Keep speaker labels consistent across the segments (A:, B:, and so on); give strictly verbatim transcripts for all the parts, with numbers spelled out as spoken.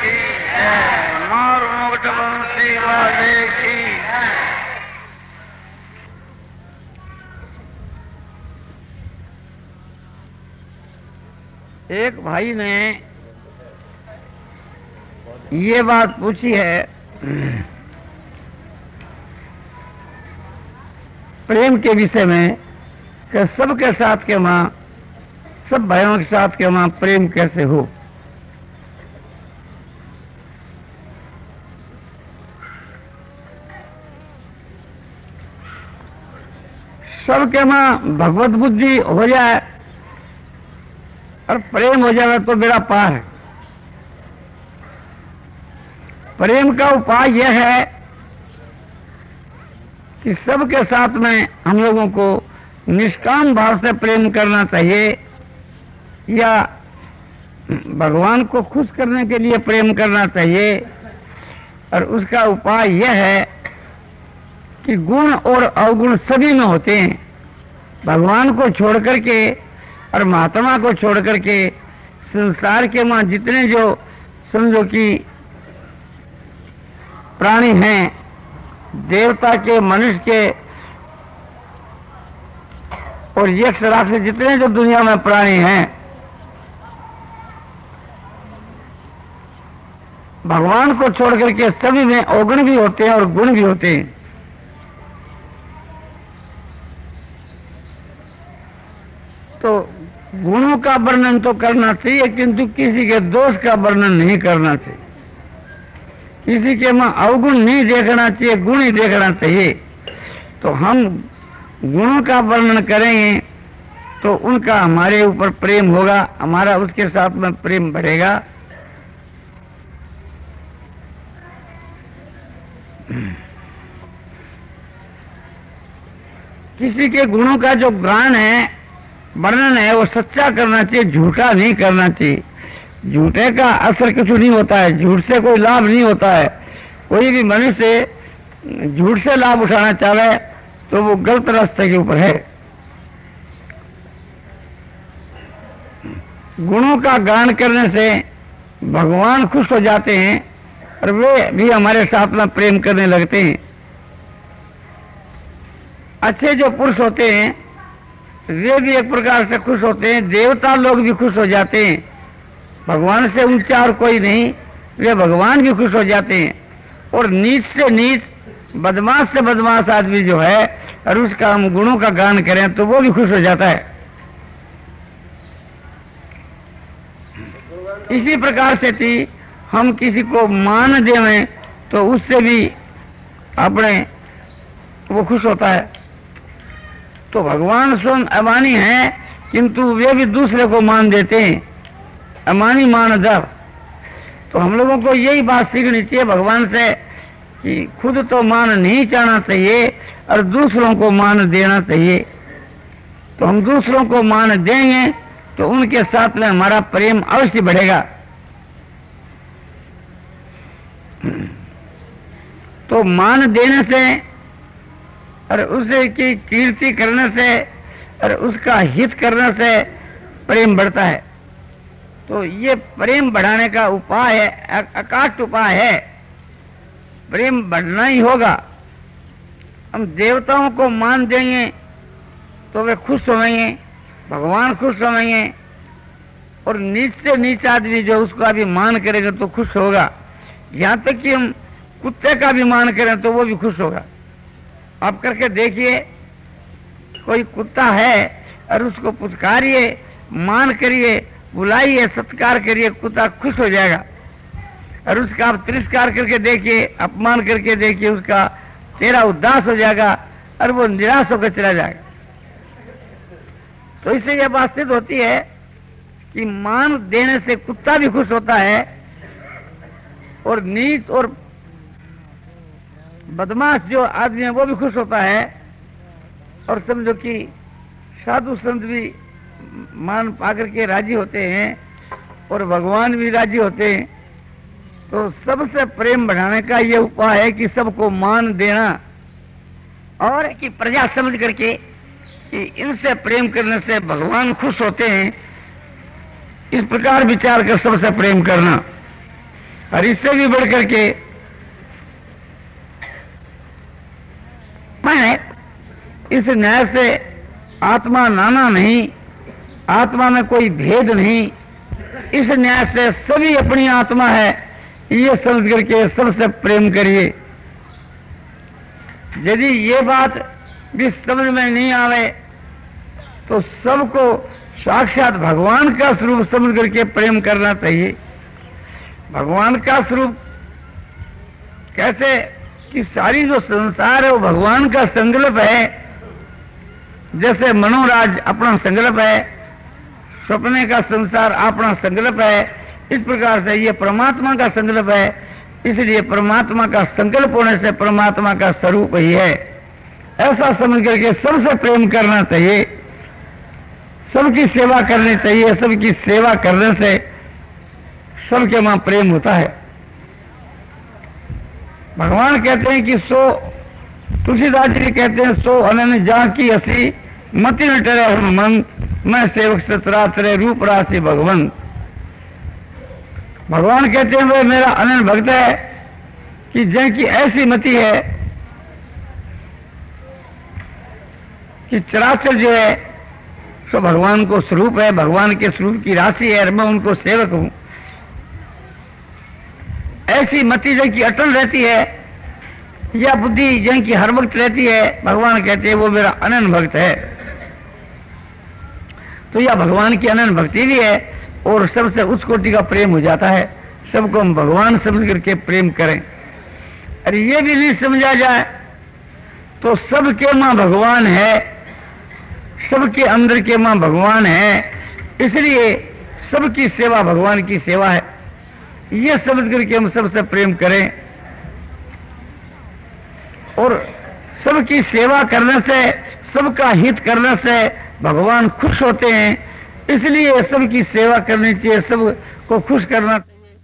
A: की, मोर मुकुट बंसी वाले की। एक भाई ने ये बात पूछी है प्रेम के विषय में कि सबके साथ के मां, सब भाइयों के साथ के मां प्रेम कैसे हो। सबके मां भगवत बुद्धि हो जाए और प्रेम हो जाए तो बेड़ा पार है। प्रेम का उपाय यह है कि सबके साथ में हम लोगों को निष्काम भाव से प्रेम करना चाहिए या भगवान को खुश करने के लिए प्रेम करना चाहिए। और उसका उपाय यह है कि गुण और अवगुण सभी में होते हैं। भगवान को छोड़ करके और महात्मा को छोड़ करके संसार के मां जितने जो समझो कि प्राणी हैं, देवता के, मनुष्य के और यक्ष राक्षस जितने जो दुनिया में प्राणी हैं, भगवान को छोड़ करके सभी में अवगुण भी होते हैं और गुण भी होते हैं। तो गुणों का वर्णन तो करना चाहिए किंतु किसी के दोष का वर्णन नहीं करना चाहिए। किसी के में अवगुण नहीं देखना चाहिए, गुण ही देखना चाहिए। तो हम गुणों का वर्णन करेंगे तो उनका हमारे ऊपर प्रेम होगा, हमारा उसके साथ में प्रेम बढ़ेगा। किसी के गुणों का जो ज्ञान है, वर्णन है, वो सच्चा करना चाहिए, झूठा नहीं करना चाहिए। झूठे का असर कुछ नहीं होता है, झूठ से कोई लाभ नहीं होता है। कोई भी मनुष्य झूठ से लाभ उठाना चाहे तो वो गलत रास्ते के ऊपर है। गुणों का गान करने से भगवान खुश हो जाते हैं और वे भी हमारे साथ में प्रेम करने लगते हैं। अच्छे जो पुरुष होते हैं वे भी एक प्रकार से खुश होते हैं, देवता लोग भी खुश हो जाते हैं। भगवान से ऊंचा और कोई नहीं, वे भगवान भी खुश हो जाते हैं। और नीच से नीच, बदमाश से बदमाश आदमी जो है और उसका हम गुणों का गान करें तो वो भी खुश हो जाता है। इसी प्रकार से थी हम किसी को मान देवें तो उससे भी अपने वो खुश होता है। तो भगवान स्वयं अमानी हैं किंतु वे भी दूसरे को मान देते हैं, अमानी मान दर। तो हम लोगों को यही बात सीखनी चाहिए भगवान से कि खुद तो मान नहीं चाहना चाहिए और दूसरों को मान देना चाहिए। तो हम दूसरों को मान देंगे तो उनके साथ में हमारा प्रेम अवश्य बढ़ेगा। तो मान देने से और उसे की कीर्ति करने से और उसका हित करने से प्रेम बढ़ता है। तो ये प्रेम बढ़ाने का उपाय है, अकाट उपाय है। प्रेम बढ़ना ही होगा। हम देवताओं को मान देंगे तो वे खुश होंगे, भगवान खुश होंगे। और नीच से नीच आदमी जो उसका भी मान करेगा तो खुश होगा। यहाँ तक कि हम कुत्ते का भी मान करें तो वो भी खुश होगा। आप करके देखिए, कोई कुत्ता है और उसको पुचकारिए, मान करिए, बुलाइए, सत्कार करिए, कुत्ता खुश हो जाएगा। और उसका आप तिरस्कार करके देखिए, अपमान करके देखिए, उसका चेहरा उदास हो जाएगा और वो निराश होकर चला जाएगा। तो इससे यह बात सिद्ध होती है कि मान देने से कुत्ता भी खुश होता है और नीच और बदमाश जो आदमी है वो भी खुश होता है। और समझो कि साधु संत भी मान पाकर के राजी होते हैं और भगवान भी राजी होते हैं। तो सबसे प्रेम बढ़ाने का ये उपाय है कि सबको मान देना और कि प्रजा समझ करके कि इनसे प्रेम करने से भगवान खुश होते हैं, इस प्रकार विचार कर सबसे प्रेम करना। और इससे भी बढ़ करके मैं इस न्याय से आत्मा नाना नहीं, आत्मा में कोई भेद नहीं, इस न्याय से सभी अपनी आत्मा है, ये समझ करके सबसे प्रेम करिए। यदि ये बात भी समझ में नहीं आवे तो सबको साक्षात भगवान का स्वरूप समझ करके प्रेम करना चाहिए। भगवान का स्वरूप कैसे कि सारी जो संसार है वो भगवान का संकल्प है। जैसे मनोराज अपना संकल्प है, सपने का संसार अपना संकल्प है, इस प्रकार से ये परमात्मा का संकल्प है। इसलिए परमात्मा का संकल्प होने से परमात्मा का स्वरूप ही है, ऐसा समझ करके सबसे प्रेम करना चाहिए, सबकी सेवा करनी चाहिए। सबकी सेवा करने से सबके वहां प्रेम होता है। भगवान कहते हैं कि सो, तुलसीदास जी कहते हैं, सो अनन जा की हसी मति न टरे मन, मैं सेवक सचराचर रूप राशि भगवान। भगवान कहते हैं वह मेरा अनंत भक्त है कि जिनकी ऐसी मति है कि चराचर जो है सो भगवान को स्वरूप है, भगवान के स्वरूप की राशि है और मैं उनको सेवक हूं। ऐसी मति जिनकी अटल रहती है या बुद्धि जिनकी हर वक्त रहती है, भगवान कहते हैं वो मेरा अनंत भक्त है। तो यह भगवान की अनंत भक्ति भी है और सबसे उच्च कोटि का प्रेम हो जाता है। सबको हम भगवान समझ करके प्रेम करें। अरे ये भी नहीं समझा जाए तो सबके मां भगवान है, सबके अंदर के मां भगवान है, इसलिए सबकी सेवा भगवान की सेवा है। ये समझ करके हम सबसे प्रेम करें और सबकी सेवा करने से, सबका हित करने से भगवान खुश होते हैं। इसलिए सबकी सेवा करनी चाहिए, सबको खुश करना चाहिए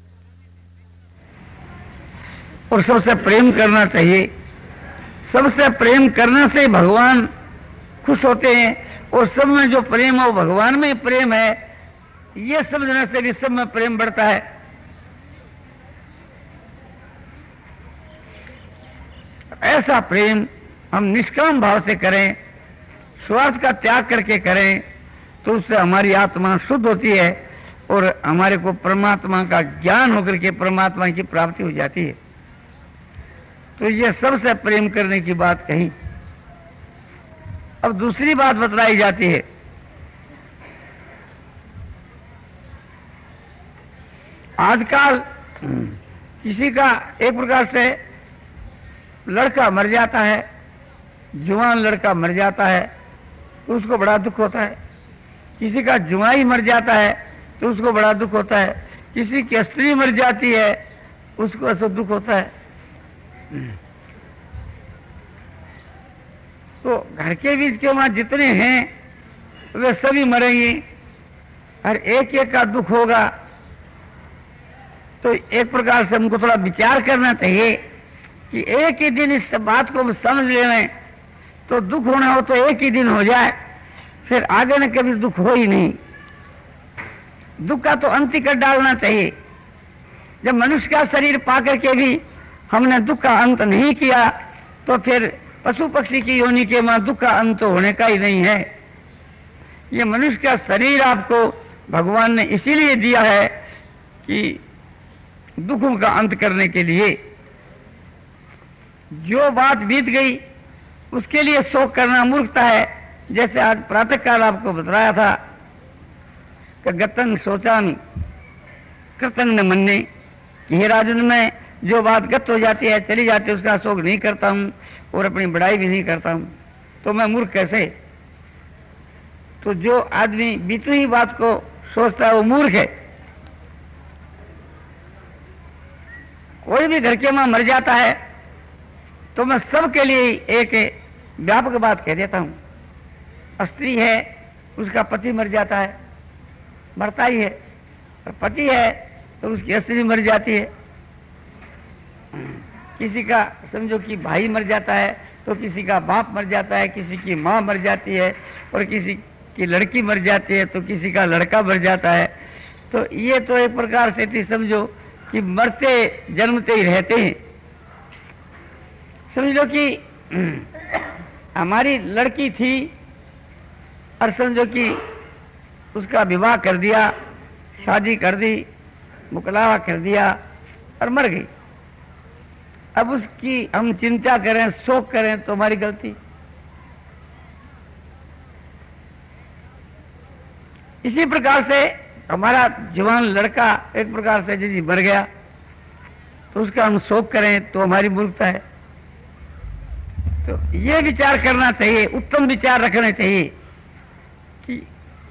A: और सबसे प्रेम करना चाहिए। सबसे प्रेम करने से भगवान खुश होते हैं और सब में जो प्रेम है वो भगवान में प्रेम है, ये समझने से भी सब में प्रेम बढ़ता है। ऐसा प्रेम हम निष्काम भाव से करें, स्वार्थ का त्याग करके करें, तो उससे हमारी आत्मा शुद्ध होती है और हमारे को परमात्मा का ज्ञान होकर के परमात्मा की प्राप्ति हो जाती है। तो ये सबसे प्रेम करने की बात कही। अब दूसरी बात बतलाई जाती है। आजकल किसी का एक प्रकार से लड़का मर जाता है, जवान लड़का मर जाता है तो उसको बड़ा दुख होता है। किसी का जुआई मर जाता है तो उसको बड़ा दुख होता है। किसी की स्त्री मर जाती है उसको ऐसा दुख होता है। तो घर के बीच के वहां जितने हैं वे सभी मरेंगे और एक एक का दुख होगा। तो एक प्रकार से हमको थोड़ा विचार करना चाहिए कि एक ही दिन इस बात को समझ लें तो दुख होना हो तो एक ही दिन हो जाए, फिर आगे न कभी दुख हो ही नहीं। दुख का तो अंत ही कर डालना चाहिए। जब मनुष्य का शरीर पाकर के भी हमने दुख का अंत नहीं किया तो फिर पशु पक्षी की योनि के मां दुख का अंत होने का ही नहीं है। ये मनुष्य का शरीर आपको भगवान ने इसीलिए दिया है कि दुखों का अंत करने के लिए। जो बात बीत गई उसके लिए शोक करना मूर्खता है। जैसे आज प्रातः काल आपको बताया था कि गतंग सोचामी कृतंग न मन्ने, कि हे राजन मैं जो बात गत हो जाती है, चली जाती है, उसका शोक नहीं करता हूं और अपनी बड़ाई भी नहीं करता हूं, तो मैं मूर्ख कैसे? तो जो आदमी बीती हुई बात को सोचता है वो मूर्ख है। कोई भी घर के मां मर जाता है तो मैं सबके लिए एक व्यापक बात कह देता हूं। स्त्री है उसका पति मर जाता है, मरता ही है, और पति है तो उसकी स्त्री मर जाती है। किसी का समझो कि भाई मर जाता है तो किसी का बाप मर जाता है, किसी की माँ मर जाती है और किसी की लड़की मर जाती है तो किसी का लड़का मर जाता है। तो ये तो एक प्रकार से थी समझो कि मरते जन्मते ही रहते हैं। समझ लो कि हमारी लड़की थी और समझो कि उसका विवाह कर दिया, शादी कर दी, मुकलावा कर दिया और मर गई। अब उसकी हम चिंता करें, शोक करें तो हमारी गलती। इसी प्रकार से हमारा जवान लड़का एक प्रकार से यदि मर गया तो उसका हम शोक करें तो हमारी मूर्खता है। तो ये विचार करना चाहिए, उत्तम विचार रखने चाहिए कि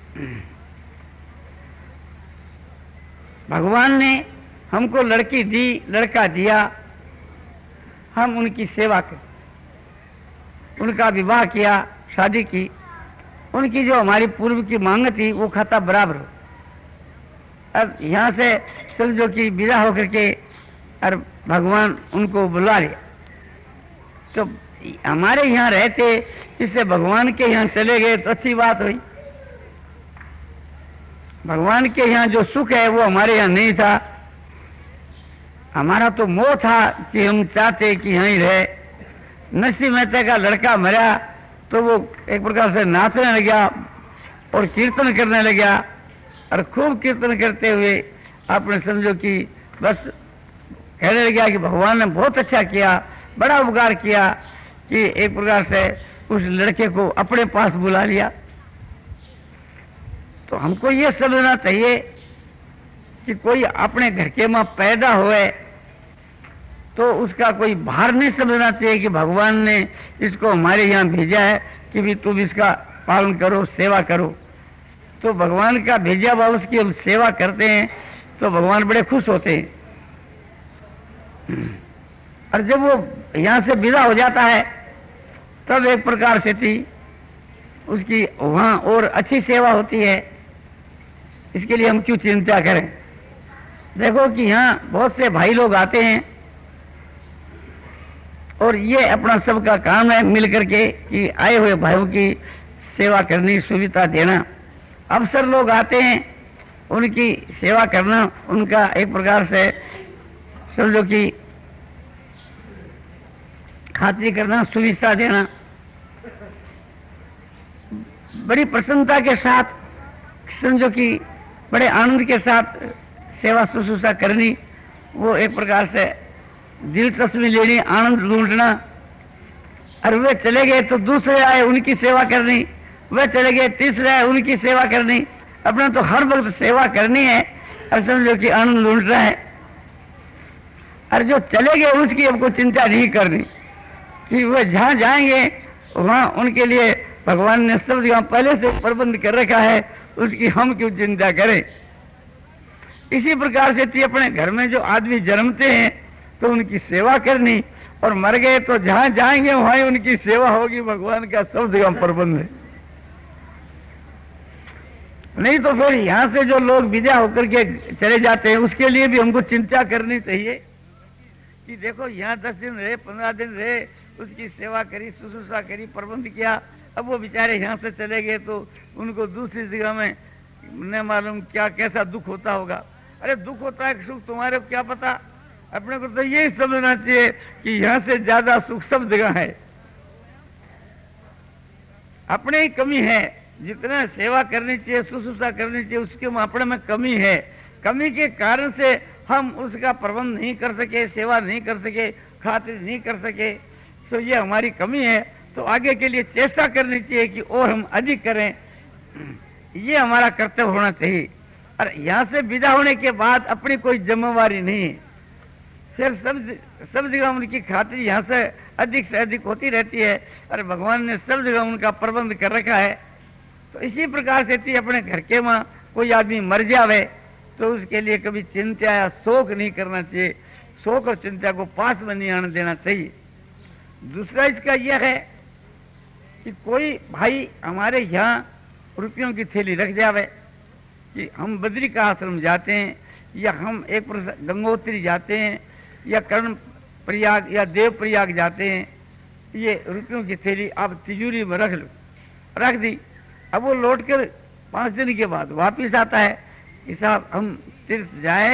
A: भगवान ने हमको लड़की दी, लड़का दिया, हम उनकी सेवा करें, उनका विवाह किया, शादी की, उनकी जो हमारी पूर्व की मांग थी वो खाता बराबर हो। अब यहाँ से समझो कि विदा होकर के और भगवान उनको बुला लिया, तो हमारे यहाँ रहते इससे भगवान के यहाँ चले गए तो अच्छी बात हुई। भगवान के यहाँ जो सुख है वो हमारे यहाँ नहीं था। हमारा तो मोह था कि हम चाहते कि यहीं रहे। नरसिंह मेहता का लड़का मरा तो वो एक प्रकार से नाचने लगा और कीर्तन करने लगा और खूब कीर्तन करते हुए आपने समझो कि बस कहने लगा कि भगवान ने बहुत अच्छा किया, बड़ा उपकार किया कि एक प्रकार से उस लड़के को अपने पास बुला लिया। तो हमको ये समझना चाहिए कि कोई अपने घर के मां पैदा हुए तो उसका कोई भार नहीं समझना चाहिए कि भगवान ने इसको हमारे यहाँ भेजा है कि भी तुम इसका पालन करो, सेवा करो। तो भगवान का भेजा हुआ उसकी हम सेवा करते हैं तो भगवान बड़े खुश होते हैं। और जब वो यहाँ से विदा हो जाता है तब एक प्रकार से थी उसकी वहाँ और अच्छी सेवा होती है। इसके लिए हम क्यों चिंता करें। देखो कि यहाँ बहुत से भाई लोग आते हैं और ये अपना सबका काम है मिल करके कि आए हुए भाइयों की सेवा करनी, सुविधा देना। अवसर लोग आते हैं उनकी सेवा करना, उनका एक प्रकार से समझो कि खातिरी करना, सुविधा देना, बड़ी प्रसन्नता के साथ समझो कि बड़े आनंद के साथ सेवा शुश्रूषा करनी, वो एक प्रकार से दिलचस्पी लेनी, आनंद लूटना। और वे चले गए तो दूसरे आए उनकी सेवा करनी, वे चले गए तीसरे आए उनकी सेवा करनी। अपना तो हर वक्त सेवा करनी है और समझो कि आनंद लूटना है। और जो चले गए उसकी हमको चिंता नहीं करनी कि वे जहाँ जाएंगे वहाँ उनके लिए भगवान ने सब जगह पहले से प्रबंध कर रखा है, उसकी हम क्यों चिंता करें। इसी प्रकार से थी अपने घर में जो आदमी जन्मते हैं तो उनकी सेवा करनी और मर गए तो जहाँ जाएंगे वहीं उनकी सेवा होगी। भगवान का सब जगह प्रबंध है। नहीं तो फिर यहाँ से जो लोग विदा होकर के चले जाते हैं उसके लिए भी हमको चिंता करनी चाहिए कि देखो यहाँ दस दिन रहे, पंद्रह दिन रहे, उसकी सेवा करी, शुश्रूषा करी, प्रबंध किया। अब वो बेचारे यहाँ से चले गए तो उनको दूसरी जगह में न मालूम क्या कैसा दुख होता होगा। अरे दुख होता है सुख तुम्हारे क्या पता। अपने को तो यही समझना चाहिए कि यहाँ से ज्यादा सुख सब जगह है। अपने ही कमी है, जितना सेवा करनी चाहिए, शुश्रूषा करनी चाहिए, उसके अपने में कमी है। कमी के कारण से हम उसका प्रबंध नहीं कर सके, सेवा नहीं कर सके, खातिर नहीं कर सके, तो ये हमारी कमी है। तो आगे के लिए चेष्टा करनी चाहिए कि और हम अधिक करें, ये हमारा कर्तव्य होना चाहिए। और यहाँ से विदा होने के बाद अपनी कोई जिम्मेवारी नहीं है, सिर्फ सब सब जगह उनकी खातिर यहाँ से अधिक से अधिक होती रहती है और भगवान ने सब जगह उनका प्रबंध कर रखा है। तो इसी प्रकार से थी अपने घर के माँ कोई आदमी मर जावे तो उसके लिए कभी चिंता या शोक नहीं करना चाहिए। शोक और चिंता को पास में नहीं आने देना चाहिए। दूसरा इसका यह है कि कोई भाई हमारे यहाँ रुपयों की थैली रख जावे कि हम बद्री का आश्रम जाते हैं या हम एक गंगोत्री जाते हैं या कर्ण प्रयाग या देव प्रयाग जाते हैं, ये रुपयों की थैली आप तिजोरी में रख लो, रख दी। अब वो लौट कर पाँच दिन के बाद वापिस आता है कि साहब हम तीर्थ जाए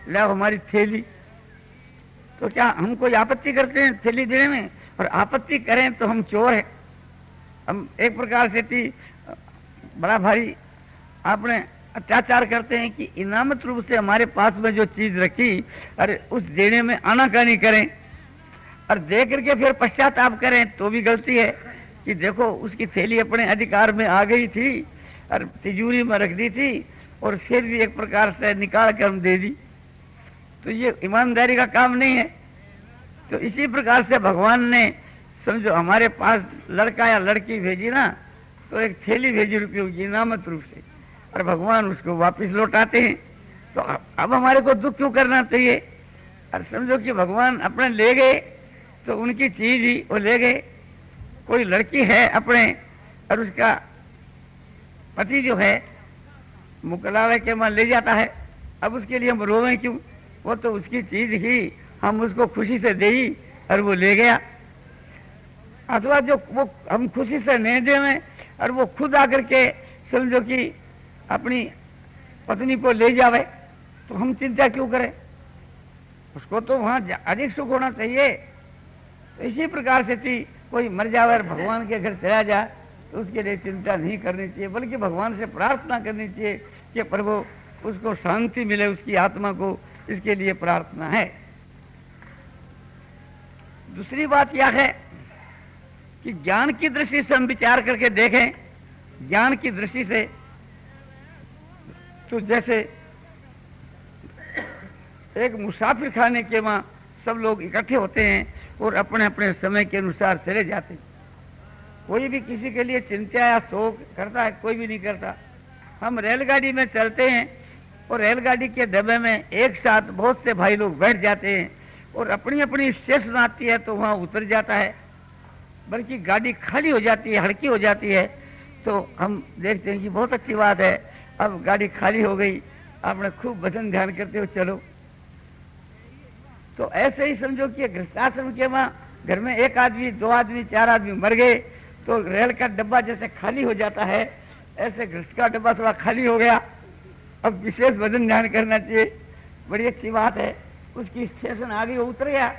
A: लाओ हमारी थैली। तो क्या हम कोई आपत्ति करते हैं थैली देने में? और आपत्ति करें तो हम चोर हैं। हम एक प्रकार से थी बड़ा भारी आपने अत्याचार करते हैं कि इनामत रूप से हमारे पास में जो चीज रखी, अरे उस देने में आनाकानी करें और दे करके फिर पश्चाताप करें तो भी गलती है कि देखो उसकी थैली अपने अधिकार में आ गई थी और तिजोरी में रख दी थी और फिर भी एक प्रकार से निकाल कर हम दे दी, तो ये ईमानदारी का काम नहीं है। तो इसी प्रकार से भगवान ने समझो हमारे पास लड़का या लड़की भेजी ना, तो एक थैली भेजी रुपयों की इनामत रूप से, और भगवान उसको वापस लौटाते हैं। तो अब हमारे को दुख क्यों करना चाहिए? और समझो कि भगवान अपने ले गए तो उनकी चीज ही वो ले गए। कोई लड़की है अपने और उसका पति जो है मुकलावे के वहां ले जाता है, अब उसके लिए हम रोवें क्यों? वो तो उसकी चीज ही हम उसको खुशी से दे और वो ले गया। अथवा जो वो हम खुशी से नहीं देवें और वो खुद आकर के समझो कि अपनी पत्नी को ले जावे, तो हम चिंता क्यों करें? उसको तो वहां अधिक सुख होना चाहिए। तो इसी प्रकार से थी कोई मर जावे और भगवान के घर चला जाए तो उसके लिए चिंता नहीं करनी चाहिए, बल्कि भगवान से प्रार्थना करनी चाहिए कि प्रभु उसको शांति मिले, उसकी आत्मा को, इसके लिए प्रार्थना है। दूसरी बात यह है कि ज्ञान की दृष्टि से हम विचार करके देखें। ज्ञान की दृष्टि से तो जैसे एक मुसाफिर खाने के वहां सब लोग इकट्ठे होते हैं और अपने अपने समय के अनुसार चले जाते हैं। कोई भी किसी के लिए चिंता या शोक करता है? कोई भी नहीं करता। हम रेलगाड़ी में चलते हैं और रेलगाड़ी के डब्बे में एक साथ बहुत से भाई लोग बैठ जाते हैं और अपनी अपनी स्टेशन आती है तो वहां उतर जाता है, बल्कि गाड़ी खाली हो जाती है, हड़की हो जाती है, तो हम देखते हैं कि बहुत अच्छी बात है, अब गाड़ी खाली हो गई, आपने खूब भजन ध्यान करते हो चलो। तो ऐसे ही समझो कि गृहस्थाश्रम के वहां घर में एक आदमी, दो आदमी, चार आदमी मर गए तो रेल का डब्बा जैसे खाली हो जाता है, ऐसे गृहस्थ का डब्बा थोड़ा खाली हो गया। अब विशेष भजन ध्यान करना चाहिए, बड़ी अच्छी बात है। उसकी स्टेशन आ गई, वो उतर गया।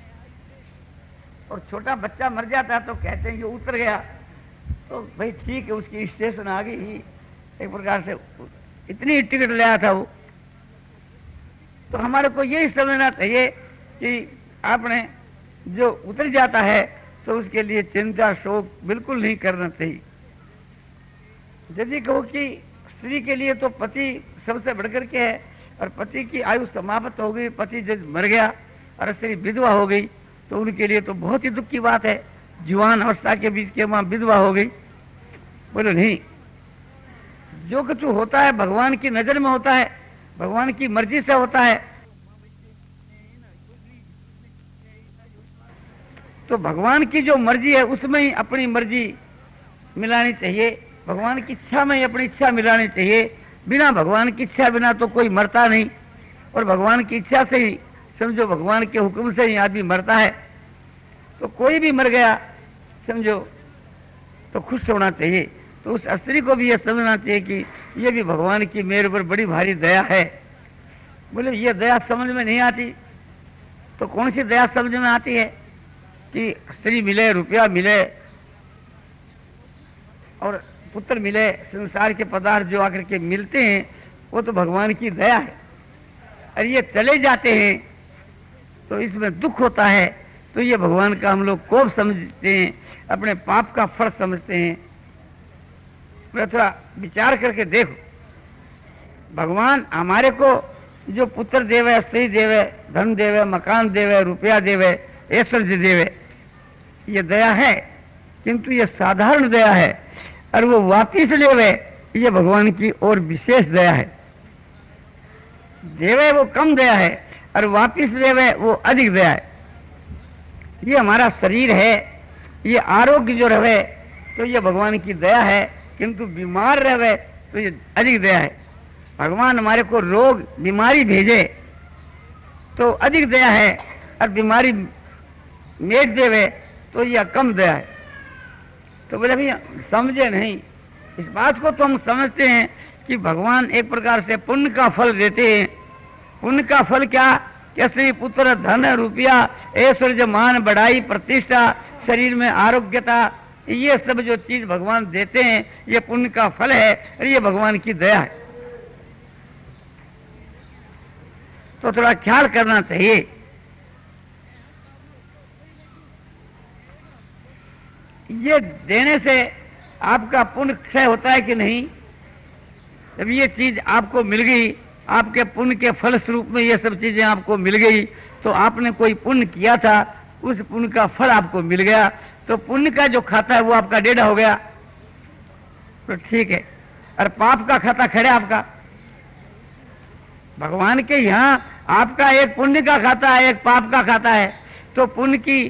A: और छोटा बच्चा मर जाता तो कहते हैं कि उतर गया, तो भाई ठीक है, उसकी स्टेशन आ गई ही, एक प्रकार से इतनी टिकट ले आया था वो। तो हमारे को यही समझना चाहिए कि आपने जो उतर जाता है तो उसके लिए चिंता शोक बिल्कुल नहीं करना चाहिए। यदि कहो कि स्त्री के लिए तो पति सबसे बढ़कर के है और पति की आयु समाप्त हो गई, पति जब मर गया और स्त्री विधवा हो गई तो उनके लिए तो बहुत ही दुख की बात है। जवान अवस्था के बीच के वहां विधवा हो गई। बोले नहीं, जो कुछ होता है भगवान की नजर में होता है, भगवान की मर्जी से होता है। तो भगवान की जो मर्जी है उसमें ही अपनी मर्जी मिलानी चाहिए, भगवान की इच्छा में ही अपनी इच्छा मिलानी चाहिए। बिना भगवान की इच्छा बिना तो कोई मरता नहीं, और भगवान की इच्छा से ही समझो, भगवान के हुक्म से ही आदमी मरता है। तो कोई भी मर गया समझो तो खुश होना चाहिए। तो उस स्त्री को भी यह समझना चाहिए कि ये भी भगवान की मेरे पर बड़ी भारी दया है। बोले ये दया समझ में नहीं आती, तो कौन सी दया समझ में आती है कि स्त्री मिले, रुपया मिले और पुत्र मिले, संसार के पदार्थ जो आकर के मिलते हैं वो तो भगवान की दया है। और ये चले जाते हैं तो इसमें दुख होता है, तो ये भगवान का हम लोग कोप समझते हैं, अपने पाप का फल समझते हैं। मैं थोड़ा विचार करके देखो, भगवान हमारे को जो पुत्र देवे, स्त्री देवे, धन देवे, मकान देवे, रुपया देवे, ऐश्वर्य देवे, ये दया है, किंतु ये साधारण दया है। और वो वापिस लेवे, ये भगवान की और विशेष दया है। देवे वो कम दया है और वापिस लेवे वो अधिक दया है। ये हमारा शरीर है, ये आरोग्य जो रहे तो ये भगवान की दया है, किंतु बीमार रहे तो ये अधिक दया है। भगवान हमारे को रोग बीमारी भेजे तो अधिक दया है, और बीमारी मेट देवे तो यह कम दया है। तो बोले भैया समझे नहीं, इस बात को तो हम समझते हैं कि भगवान एक प्रकार से पुण्य का फल देते हैं, पुण्य का फल क्या? कि स्त्री पुत्र धन रुपया ऐश्वर्य मान बढ़ाई प्रतिष्ठा शरीर में आरोग्यता, ये सब जो चीज भगवान देते हैं ये पुण्य का फल है और ये भगवान की दया है। तो थोड़ा ख्याल करना चाहिए। ये देने से आपका पुण्य क्षय होता है कि नहीं? जब ये चीज आपको मिल गई, आपके पुण्य के फल स्वरूप में ये सब चीजें आपको मिल गई, तो आपने कोई पुण्य किया था, उस पुण्य का फल आपको मिल गया, तो पुण्य का जो खाता है वो आपका डेढ़ा हो गया, तो ठीक है। और पाप का खाता खड़े आपका। भगवान के यहाँ आपका एक पुण्य का खाता है, एक पाप का खाता है। तो पुण्य की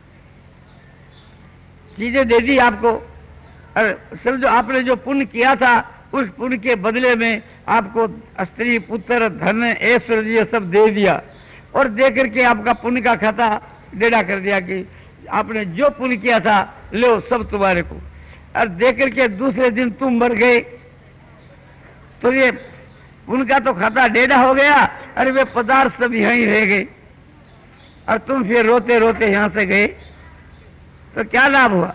A: चीजें दे दी आपको, और समझो आपने जो पुण्य किया था उस पुण्य के बदले में आपको स्त्री पुत्र धन ऐश्वर्य ये सब दे दिया, और दे करके आपका पुण्य का खाता डेढ़ा कर दिया कि आपने जो पुण्य किया था लो सब तुम्हारे को, और दे करके दूसरे दिन तुम मर गए, तो ये उनका तो खाता डेढ़ा हो गया, अरे वे पदार्थ सब यहीं रह गए, और तुम फिर रोते रोते यहां से गए, तो क्या लाभ हुआ?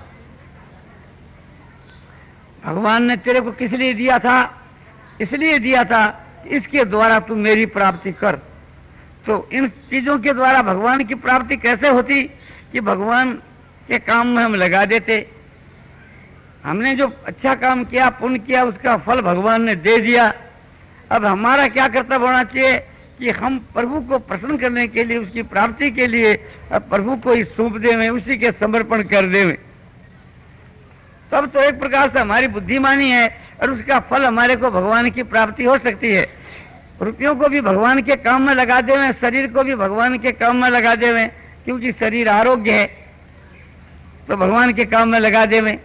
A: भगवान ने तेरे को किस लिए दिया था? इसलिए दिया था इसके द्वारा तुम मेरी प्राप्ति कर। तो इन चीजों के द्वारा भगवान की प्राप्ति कैसे होती? कि भगवान के काम में हम लगा देते। हमने जो अच्छा काम किया, पुण्य किया, उसका फल भगवान ने दे दिया। अब हमारा क्या कर्तव्य होना चाहिए कि हम प्रभु को प्रसन्न करने के लिए, उसकी प्राप्ति के लिए प्रभु को ही सौंप देवें, उसी के समर्पण कर देवें। तब तो एक प्रकार से हमारी बुद्धिमानी है और उसका फल हमारे को भगवान की प्राप्ति हो सकती है। रुपयों को भी भगवान के काम में लगा देवें, शरीर को भी भगवान के काम में लगा देवें, क्योंकि शरीर आरोग्य है तो भगवान के काम में लगा देवें।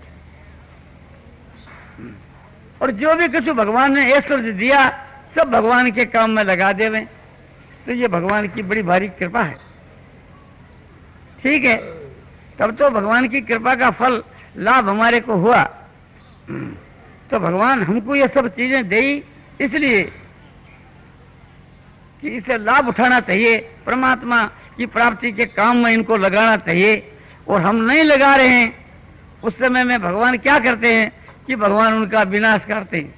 A: और जो भी कुछ भगवान ने ऐश्वर्य दिया सब भगवान के काम में लगा देवें, तो ये भगवान की बड़ी भारी कृपा है। ठीक है, तब तो भगवान की कृपा का फल लाभ हमारे को हुआ। तो भगवान हमको ये सब चीजें दे इसलिए कि इसे लाभ उठाना चाहिए, परमात्मा की प्राप्ति के काम में इनको लगाना चाहिए। और हम नहीं लगा रहे हैं, उस समय में भगवान क्या करते हैं कि भगवान उनका विनाश करते हैं।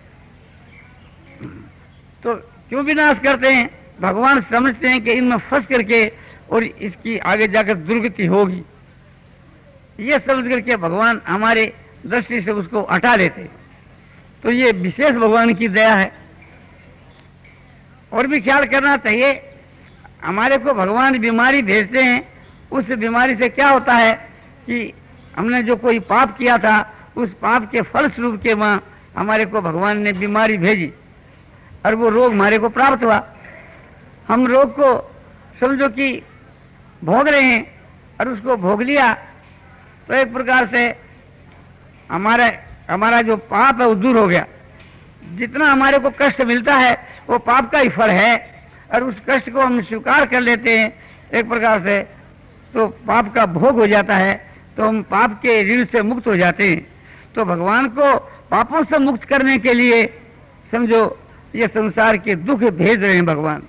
A: तो क्यों विनाश करते हैं? भगवान समझते हैं कि इनमें फंस करके और इसकी आगे जाकर दुर्गति होगी, ये समझ करके भगवान हमारे दृष्टि से उसको हटा देते। तो ये विशेष भगवान की दया है। और भी ख्याल करना चाहिए, हमारे को भगवान बीमारी भेजते हैं, उस बीमारी से क्या होता है कि हमने जो कोई पाप किया था उस पाप के फल स्वरूप के वहां हमारे को भगवान ने बीमारी भेजी और वो रोग हमारे को प्राप्त हुआ। हम रोग को समझो कि भोग रहे हैं और उसको भोग लिया, तो एक प्रकार से हमारा हमारा जो पाप है वो दूर हो गया। जितना हमारे को कष्ट मिलता है वो पाप का ही फल है, और उस कष्ट को हम स्वीकार कर लेते हैं एक प्रकार से, तो पाप का भोग हो जाता है, तो हम पाप के ऋण से मुक्त हो जाते हैं। तो भगवान को पापों से मुक्त करने के लिए समझो ये संसार के दुख भेज रहे हैं भगवान।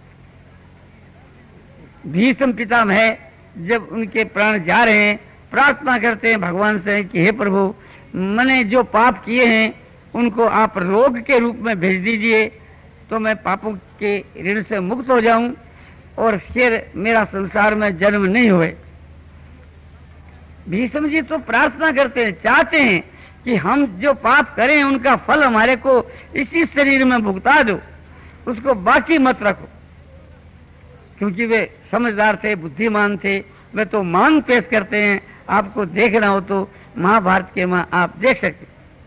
A: भीष्म पितामह है, जब उनके प्राण जा रहे हैं, प्रार्थना करते हैं भगवान से कि हे प्रभु, मैंने जो पाप किए हैं उनको आप रोग के रूप में भेज दीजिए, तो मैं पापों के ऋण से मुक्त हो जाऊं और फिर मेरा संसार में जन्म नहीं हुए। भीष्म जी तो प्रार्थना करते हैं, चाहते हैं कि हम जो पाप करें उनका फल हमारे को इसी शरीर में भुगता दो, उसको बाकी मत रखो। क्योंकि वे समझदार थे, बुद्धिमान थे। वे तो मांग पेश करते हैं, आपको देखना हो तो महाभारत के मां आप देख सकते।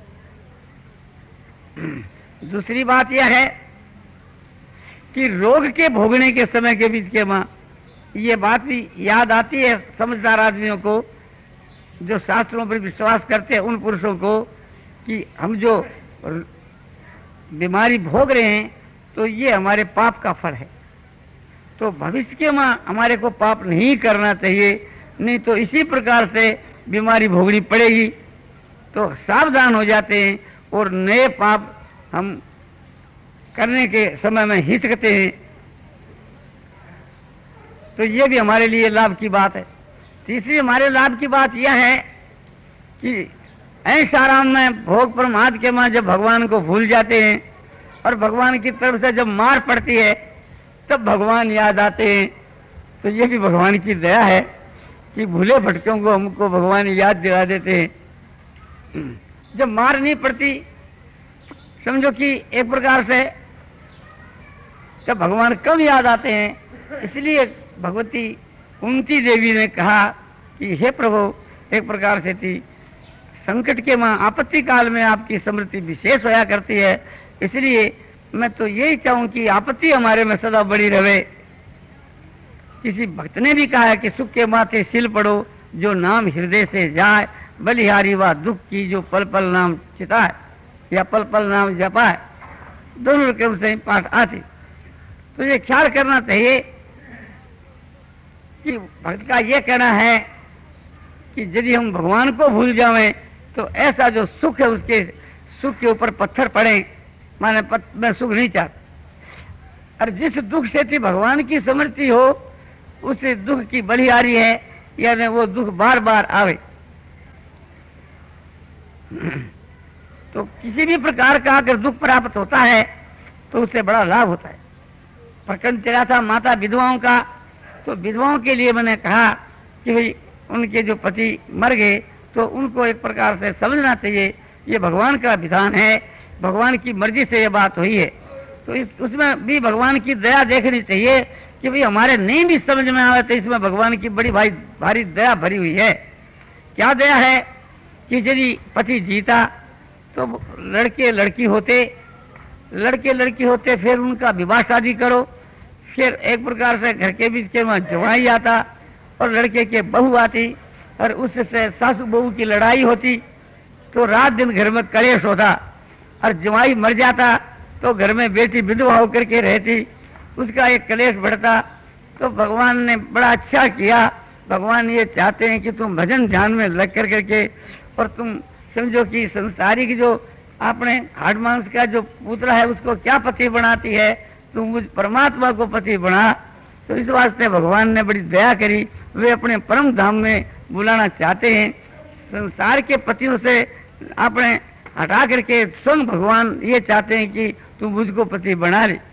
A: दूसरी बात यह है कि रोग के भोगने के समय के बीच के मां ये बात भी याद आती है समझदार आदमियों को, जो शास्त्रों पर विश्वास करते हैं उन पुरुषों को, कि हम जो बीमारी भोग रहे हैं तो ये हमारे पाप का फल है। तो भविष्य के मां हमारे को पाप नहीं करना चाहिए, नहीं तो इसी प्रकार से बीमारी भोगनी पड़ेगी। तो सावधान हो जाते हैं और नए पाप हम करने के समय में हिचकते हैं, तो ये भी हमारे लिए लाभ की बात है। तीसरी हमारे लाभ की बात यह है कि ऐश आराम में भोग प्रमाद के मां जब भगवान को भूल जाते हैं और भगवान की तरफ से जब मार पड़ती है तब भगवान याद आते हैं। तो ये भी भगवान की दया है कि भूले भटकों को हमको भगवान याद दिला देते हैं। जब मार नहीं पड़ती, समझो कि एक प्रकार से जब भगवान कम याद आते हैं, इसलिए भगवती कुंती देवी ने कहा कि हे प्रभु, एक प्रकार से थी संकट के मां आपत्ति काल में आपकी स्मृति विशेष होया करती है, इसलिए मैं तो यही चाहूं कि आपत्ति हमारे में सदा बड़ी रहे। किसी भक्त ने भी कहा है कि सुख के माथे सिल पड़ो, जो नाम हृदय से जाए, बलिहारी व दुख की जो पल पल नाम चिताए या पल पल नाम जपाए, दोनों क्रम से पाठ आती। तो ये ख्याल करना चाहिए कि भक्त का ये कहना है कि यदि हम भगवान को भूल जावें तो ऐसा जो सुख है उसके सुख के ऊपर पत्थर पड़े, माने पत, मैं सुख नहीं चाहता। और जिस दुख से थी भगवान की स्मृति हो, उस दुख की बलिहारी है, यानी वो दुख बार बार आवे। तो किसी भी प्रकार का अगर दुख प्राप्त होता है तो उससे बड़ा लाभ होता है। प्रकरण चला था माता विधवाओं का, तो विधवाओं के लिए मैंने कहा कि भाई उनके जो पति मर गए तो उनको एक प्रकार से समझना चाहिए ये भगवान का विधान है, भगवान की मर्जी से ये बात हुई है। तो इस उसमें भी भगवान की दया देखनी चाहिए कि भाई हमारे नहीं भी समझ में आवे तो इसमें भगवान की बड़ी भाई भारी दया भरी हुई है। क्या दया है कि यदि पति जीता तो लड़के लड़की होते, लड़के लड़की होते, फिर उनका विवाह शादी करो, फिर एक प्रकार से घर के बीच के वहां जवाई आता और लड़के के बहू आती और उससे सासू बहू की लड़ाई होती, तो रात दिन घर में कलेश होता। और जवाई मर जाता तो घर में बेटी विधवा होकर के रहती, उसका एक कलेश बढ़ता। तो भगवान ने बड़ा अच्छा किया, भगवान ये चाहते हैं कि तुम भजन ध्यान में लग कर करके और तुम समझो कि संसारिक जो आपने हाड़ मांस का जो पुतला है उसको क्या पति बनाती है, तुम मुझ परमात्मा को पति बना। तो इस वास्ते भगवान ने बड़ी दया करी, वे अपने परम धाम में बुलाना चाहते हैं। संसार के पतियों से आपने हटा करके स्वयं भगवान ये चाहते हैं कि तू मुझको पति बना ले।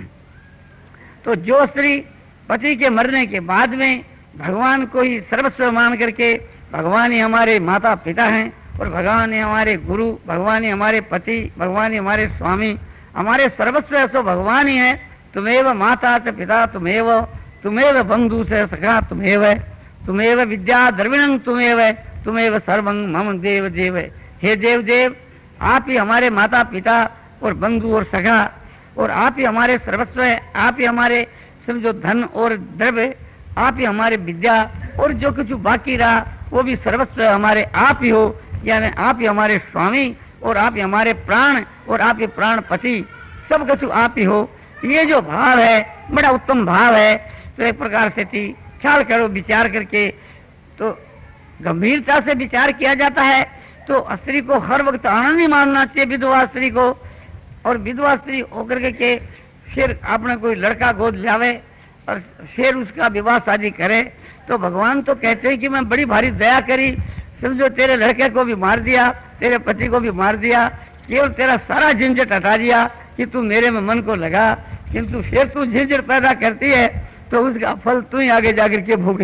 A: तो जो स्त्री पति के मरने के बाद में भगवान को ही सर्वस्व मान करके, भगवान ही हमारे माता पिता हैं और भगवान ही हमारे गुरु, भगवान ही हमारे पति, भगवान ही हमारे स्वामी, हमारे सर्वस्व ऐसो भगवान ही है। तुमेव माता च पिता तुमेव, तुमेव बंधु से सखा तुमेव, तुमेव विद्या द्रविणं तुमेव, तुमेव सर्वं मम देव देव। हे देव देव, आप ही हमारे माता पिता और बंधु और सखा, और आप ही हमारे सर्वस्व है, आप ही हमारे समझो धन और द्रव्य, आप ही हमारे विद्या, और जो कुछ बाकी रहा वो भी सर्वस्व हमारे आप ही हो, यानी आप ही हमारे स्वामी और आप ही हमारे प्राण और आप ही प्राणपति, सब कुछ आप ही हो। ये जो भाव है बड़ा उत्तम भाव है। तो एक प्रकार से थी ख्याल करो विचार करके, तो गंभीरता से विचार किया जाता है तो स्त्री को हर वक्त आनंद ही मानना चाहिए, विधवा स्त्री को। और विधवा स्त्री होकर के, के फिर आपने कोई लड़का गोद लावे और फिर उसका विवाह शादी करे, तो भगवान तो कहते हैं कि मैं बड़ी भारी दया करी, समझो तेरे लड़के को भी मार दिया, तेरे पति को भी मार दिया, केवल तेरा सारा झंझट हटा दिया कि तू मेरे में मन को लगा, किंतु फिर तू झंझट पैदा करती है तो उसका फल तू ही आगे जाकर के भोगेगी।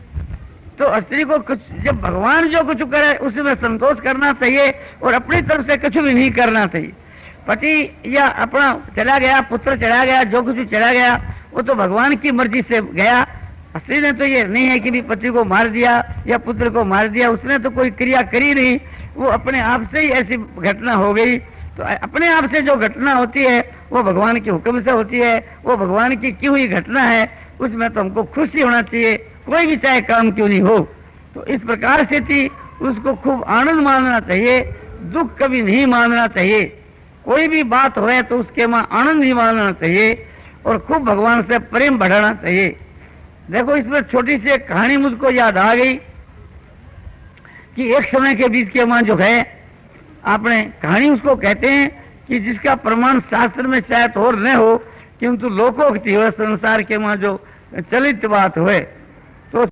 A: तो स्त्री को कुछ, जब भगवान जो कुछ करे उसमें संतोष करना चाहिए और अपनी तरफ से कुछ भी नहीं करना चाहिए। पति या अपना चला गया, पुत्र चला गया, जो कुछ चला गया वो तो भगवान की मर्जी से गया। स्त्री ने तो ये नहीं है कि भी पति को मार दिया या पुत्र को मार दिया, उसने तो कोई क्रिया करी नहीं, वो अपने आप से ही ऐसी घटना हो गई। तो अपने आप से जो घटना होती है वो भगवान के हुक्म से होती है, वो भगवान की की हुई घटना है, उसमें तो हमको खुशी होना चाहिए, कोई भी चाहे काम क्यों नहीं हो। तो इस प्रकार से थी उसको खूब आनंद मानना चाहिए, दुख कभी नहीं मानना चाहिए। कोई भी बात होए तो उसके में आनंद ही मानना चाहिए और खूब भगवान से प्रेम बढ़ाना चाहिए। देखो इसमें छोटी सी एक कहानी मुझको याद आ गई कि एक समय के बीच के मां जो है, आपने कहानी उसको कहते हैं कि जिसका प्रमाण शास्त्र में शायद और न हो, किंतु लोकोक्ति हो, संसार के वहां जो चलित बात हुए, तो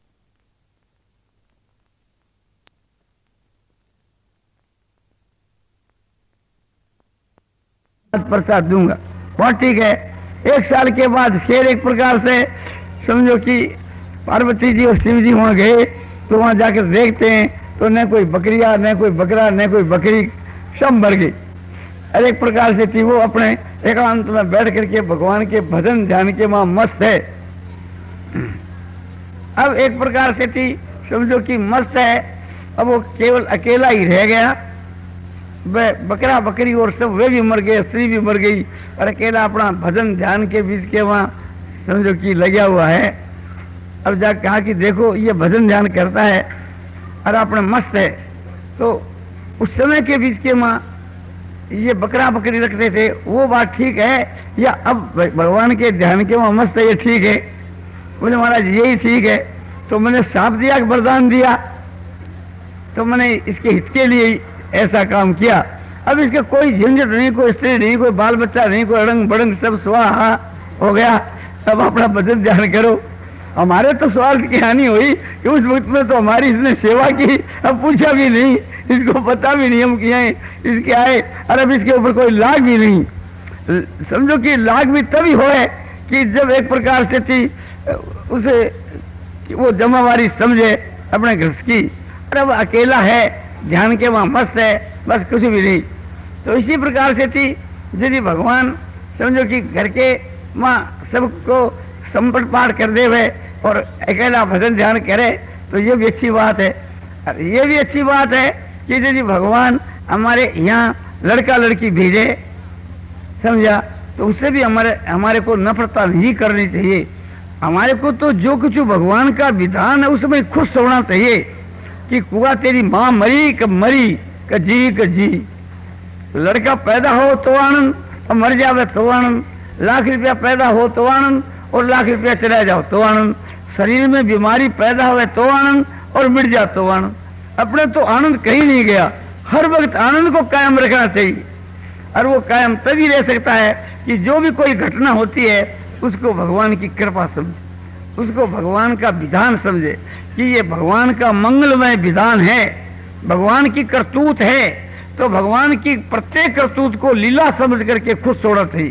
A: प्रसाद दूंगा। बहुत ठीक है। एक साल के बाद फिर एक प्रकार से समझो कि पार्वती जी और शिव जी वहां गए, तो वहां जाकर देखते हैं तो न कोई बकरिया, न कोई बकरा, न कोई बकरी, सब मर गई। और एक प्रकार से थी वो अपने एकांत में बैठ करके भगवान के भजन ध्यान के वहां मस्त है। अब एक प्रकार से थी समझो कि मस्त है, अब वो केवल अकेला ही रह गया। वे बकरा बकरी और सब वे भी मर गए, स्त्री भी मर गई, और अकेला अपना भजन ध्यान के बीच के वहां समझो कि लगा हुआ है। अब जा कहा कि देखो ये भजन ध्यान करता है और अपने मस्त है। तो उस समय के बीच के वहां ये बकरा बकरी रखते थे, वो बात ठीक है, या अब भगवान के ध्यान के वहां मस्त है, ये ठीक है? बोले महाराज यही ठीक है। तो मैंने साफ दिया, वरदान दिया, तो मैंने इसके हित के लिए ऐसा काम किया। अब इसके कोई झंझट नहीं, कोई स्त्री नहीं, कोई बाल बच्चा नहीं, कोई अड़ंग बड़ंग, सब स्वाहा हो गया। अब अपना भजन ध्यान करो। हमारे तो स्वार्थ की हानि हुई कि उस वक्त में तो हमारी इसने सेवा की, अब पूछा भी नहीं, इसको पता भी नहीं हम किए इसके आए, और अब इसके ऊपर कोई लाग भी नहीं। समझो कि लाग भी तभी होए कि जब एक प्रकार से थी उसे वो जमावारी समझे अपने घर की, और अब अकेला है, ध्यान के वहां मस्त है, बस कुछ भी नहीं। तो इसी प्रकार से थी यदि भगवान समझो कि घर के वहां सबको संपट पाठ कर दे हुए और अकेला भजन ध्यान करे, तो ये भी अच्छी बात है। और ये भी अच्छी बात है कि यदि भगवान हमारे यहाँ लड़का लड़की भेजे, समझा, तो उससे भी हमारे हमारे को नफरता नहीं करनी चाहिए। हमारे को तो जो कुछ भगवान का विधान है उसमें खुश होना चाहिए कि कुआ तेरी माँ मरी क मरी क जी क जी। लड़का पैदा हो तो आनंद, और मर जावे तो आनंद। लाख रुपया पैदा हो तो आनंद, और लाख रुपया चला जाओ तो आनंद। शरीर में बीमारी पैदा हुए तो आनंद, और मिट जाओ तो आनंद। अपने तो आनंद कहीं नहीं गया। हर वक्त आनंद को कायम रखना चाहिए, और वो कायम तभी रह सकता है कि जो भी कोई घटना होती है उसको भगवान की कृपा समझे, उसको भगवान का विधान समझे कि ये भगवान का मंगलमय विधान है, भगवान की करतूत है। तो भगवान की प्रत्येक करतूत को लीला समझ करके खुश होना चाहिए।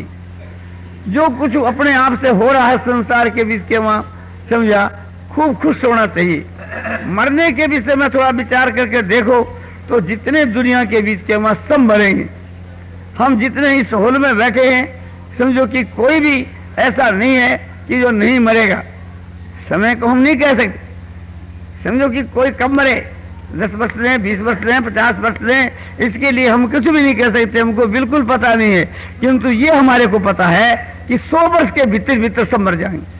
A: जो कुछ अपने आप से हो रहा है संसार के बीच के वहां, समझा, खूब खुश होना चाहिए। मरने के विषय में थोड़ा विचार करके देखो तो जितने दुनिया के बीच के वहां सब मरेंगे। हम जितने इस हॉल में बैठे हैं, समझो कि कोई भी ऐसा नहीं है कि जो नहीं मरेगा। समय को हम नहीं कह सकते, समझो कि कोई कब मरे, दस वर्ष लें, बीस वर्ष लें, पचास वर्ष लें, इसके लिए हम कुछ भी नहीं कह सकते, हमको बिल्कुल पता नहीं है। किंतु ये हमारे को पता है कि सौ वर्ष के भीतर भीतर सब मर जाएंगे।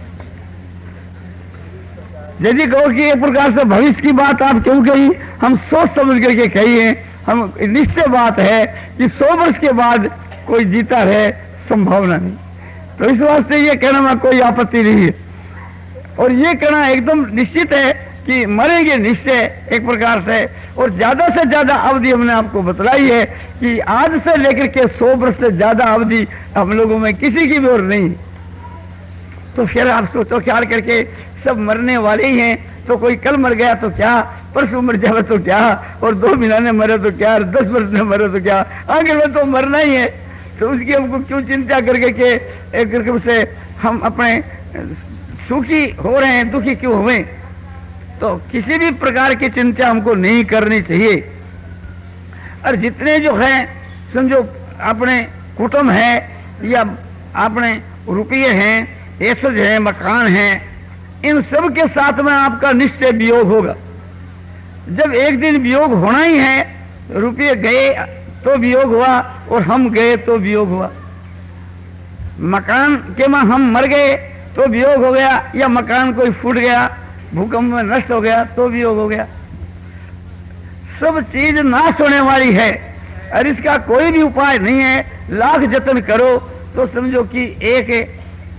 A: यदि कहो कि एक प्रकार से भविष्य की बात आप क्यों कही, हम सोच समझ करके कही है। हम निश्चय बात है कि सौ वर्ष के बाद कोई जीता रहे, संभावना नहीं। तो इस वास्ते ये कहना में कोई आपत्ति नहीं है, और ये कहना एकदम निश्चित है कि मरेंगे निश्चय एक प्रकार से। और ज्यादा से ज्यादा अवधि हमने आपको बतलाई है कि आज से लेकर के सौ वर्ष से ज्यादा अवधि हम लोगों में किसी की भी और नहीं। तो फिर आप सोचो ख्याल करके, सब मरने वाले ही हैं, तो कोई कल मर गया तो क्या, परसों मर जाए तो क्या, और दो महीना ने मरे तो क्या, दस वर्ष में मरे तो क्या, आगे में तो मरना ही है। तो उसकी हमको क्यों चिंता करके के एक करके से हम अपने सुखी हो रहे हैं, दुखी क्यों हुए? तो किसी भी प्रकार की चिंता हमको नहीं करनी चाहिए। और जितने जो हैं समझो अपने कुटुंब है या अपने रुपये हैं, ऐसज है, मकान है, इन सब के साथ में आपका निश्चय वियोग होगा। जब एक दिन वियोग होना ही है, रुपये गए तो वियोग हुआ और हम गए तो वियोग हुआ। मकान के में हम मर गए तो वियोग हो गया, या मकान कोई फूट गया, भूकंप में नष्ट हो गया तो वियोग हो गया। सब चीज नाश होने वाली है और इसका कोई भी उपाय नहीं है। लाख जतन करो तो समझो कि एक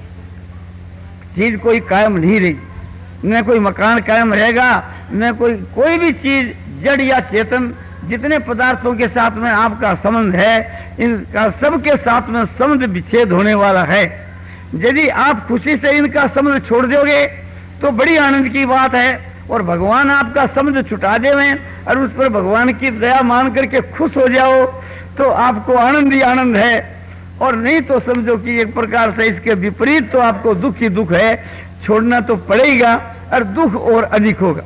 A: चीज कोई कायम नहीं रही, न कोई मकान कायम रहेगा, न कोई कोई भी चीज जड़ या चेतन जितने पदार्थों के साथ में आपका संबंध है, इनका सबके साथ में संबंध विच्छेद होने वाला है। यदि आप खुशी से इनका संबंध छोड़ दोगे तो बड़ी आनंद की बात है, और भगवान आपका संबंध छुटा देवे और उस पर भगवान की दया मान करके खुश हो जाओ तो आपको आनंद ही आनंद है। और नहीं तो समझो कि एक प्रकार से इसके विपरीत तो आपको दुख ही दुख है, छोड़ना तो पड़ेगा और दुख और अधिक होगा।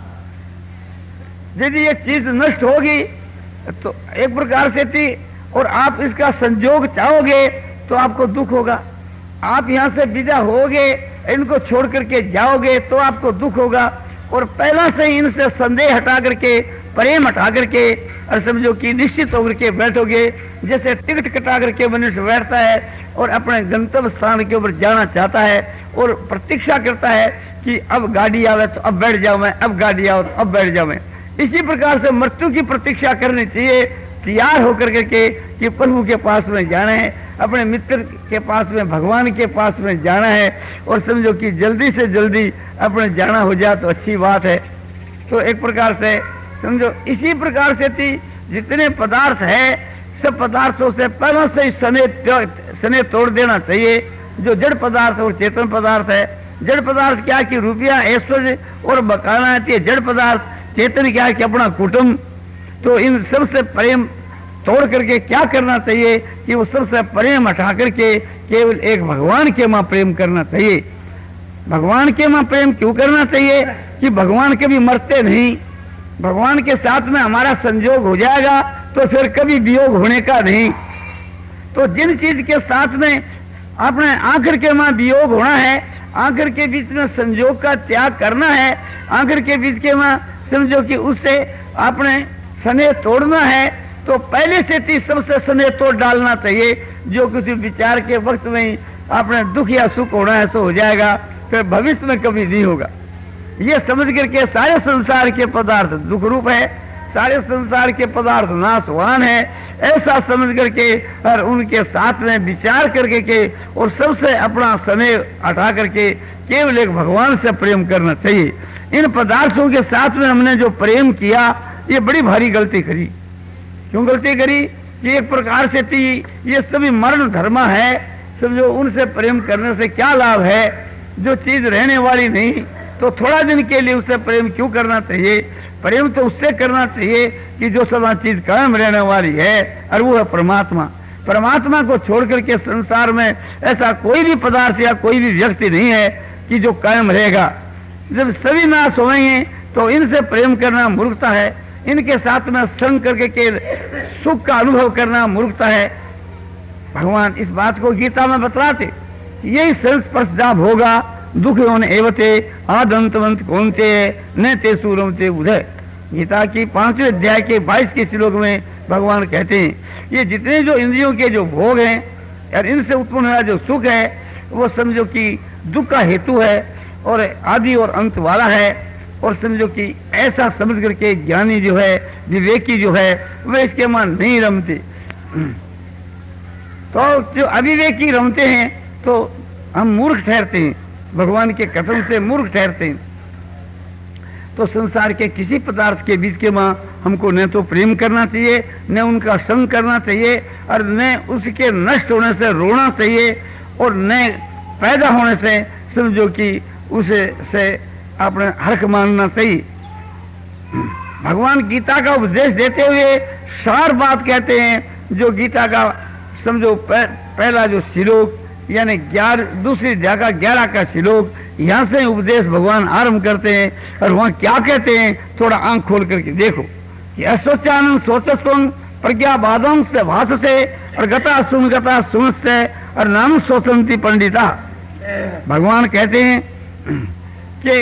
A: यदि ये चीज नष्ट होगी तो एक प्रकार से थी, और आप इसका संजोग चाहोगे तो आपको दुख होगा। आप यहाँ से विदा होगे, इनको छोड़ करके जाओगे तो आपको दुख होगा। और पहला से ही इनसे संदेह हटा करके, प्रेम हटा करके और समझो कि निश्चित होकर के बैठोगे, जैसे टिकट कटा करके मनुष्य बैठता है और अपने गंतव्य स्थान के ऊपर जाना चाहता है और प्रतीक्षा करता है कि अब गाड़ी आवे तो अब बैठ जाऊं मैं, अब गाड़ी आओ तो अब बैठ जाऊं मैं। इसी प्रकार से मृत्यु की प्रतीक्षा करनी चाहिए, तैयार होकर के कि प्रभु के पास में जाना है, अपने मित्र के पास में, भगवान के पास में जाना है। और समझो कि जल्दी से जल्दी अपने जाना हो जाए तो अच्छी बात है। तो एक प्रकार से समझो इसी प्रकार से थी, जितने पदार्थ है सब पदार्थों से पहले से ही स्नेह स्नेह तोड़ देना चाहिए। जो जड़ पदार्थ और चेतन पदार्थ है, जड़ पदार्थ क्या कि रुपया, ऐश्वर्य और मकाना आती है जड़ पदार्थ, चेतन क्या है कि अपना कुटुंब। तो इन सबसे प्रेम तोड़ करके क्या करना चाहिए कि वो सबसे प्रेम हटा करके केवल एक भगवान के मां प्रेम करना चाहिए। भगवान के मां प्रेम क्यों करना चाहिए कि भगवान कभी मरते नहीं, भगवान के साथ में हमारा संजोग हो जाएगा तो फिर कभी वियोग होने का नहीं। तो जिन चीज के साथ में अपने आखिर के मां वियोग होना है, आखिर के बीच में संजोग का त्याग करना है, आखिर के बीच के मां समझो कि उससे आपने स्नेह तोड़ना है, तो पहले से थी सबसे स्नेह तोड़ डालना चाहिए। जो किसी विचार के वक्त में ही आपने दुख या सुख होना है सो हो जाएगा, फिर भविष्य में कभी नहीं होगा। ये समझ करके सारे संसार के पदार्थ दुख रूप है, सारे संसार के पदार्थ नाशवान है, ऐसा समझ करके और उनके साथ में विचार करके के और सबसे अपना स्नेह हटा करके केवल एक भगवान से प्रेम करना चाहिए। इन पदार्थों के साथ में हमने जो प्रेम किया ये बड़ी भारी गलती करी। क्यों गलती करी कि एक प्रकार से थी ये सभी मरण धर्म है, समझो उनसे प्रेम करने से क्या लाभ है, जो चीज रहने वाली नहीं, तो थोड़ा दिन के लिए उससे प्रेम क्यों करना चाहिए। प्रेम तो उससे करना चाहिए कि जो सदा चीज कायम रहने वाली है, और वो है परमात्मा। परमात्मा को छोड़ करके संसार में ऐसा कोई भी पदार्थ या कोई भी व्यक्ति नहीं है कि जो कायम रहेगा। जब सभी नाश होंगे तो इनसे प्रेम करना मूर्खता है, इनके साथ में संग करके के सुख का अनुभव करना मूर्खता है। भगवान इस बात को गीता में बतलाते, यही संस्पर्शा होगा दुख एवते आदंतवंत कौनते न ते सूरमते उदय। गीता की पांचवें अध्याय के बाईस के श्लोक में भगवान कहते हैं ये जितने जो इंद्रियों के जो भोग हैं और इनसे उत्पन्न हुआ जो सुख है वो समझो कि दुख का हेतु है और आदि और अंत वाला है। और समझो कि ऐसा समझ करके ज्ञानी जो है, विवेकी जो है, वे इसके मान नहीं रमते। तो जो अविवेकी रमते हैं तो हम मूर्ख ठहरते हैं, भगवान के कथन से मूर्ख ठहरते हैं। तो संसार के किसी पदार्थ के बीच के मां हमको न तो प्रेम करना चाहिए, न उनका संग करना चाहिए, और न उसके नष्ट होने से रोना चाहिए, और न पैदा होने से समझो कि उसे से अपने हर्ष मानना चाहिए। भगवान गीता का उपदेश देते हुए सार बात कहते हैं, जो गीता का समझो पहला जो श्लोक यानी ग्यारह दूसरी जगह ग्यारह का श्लोक, यहाँ से उपदेश भगवान आरंभ करते हैं। और वहाँ क्या कहते हैं थोड़ा आंख खोल करके देखो कि असोचानंद सोचस्वं प्रज्ञाबादं से भाष से और गता सुन गता सुन से और नाम सोचंती पंडिता। भगवान कहते हैं कि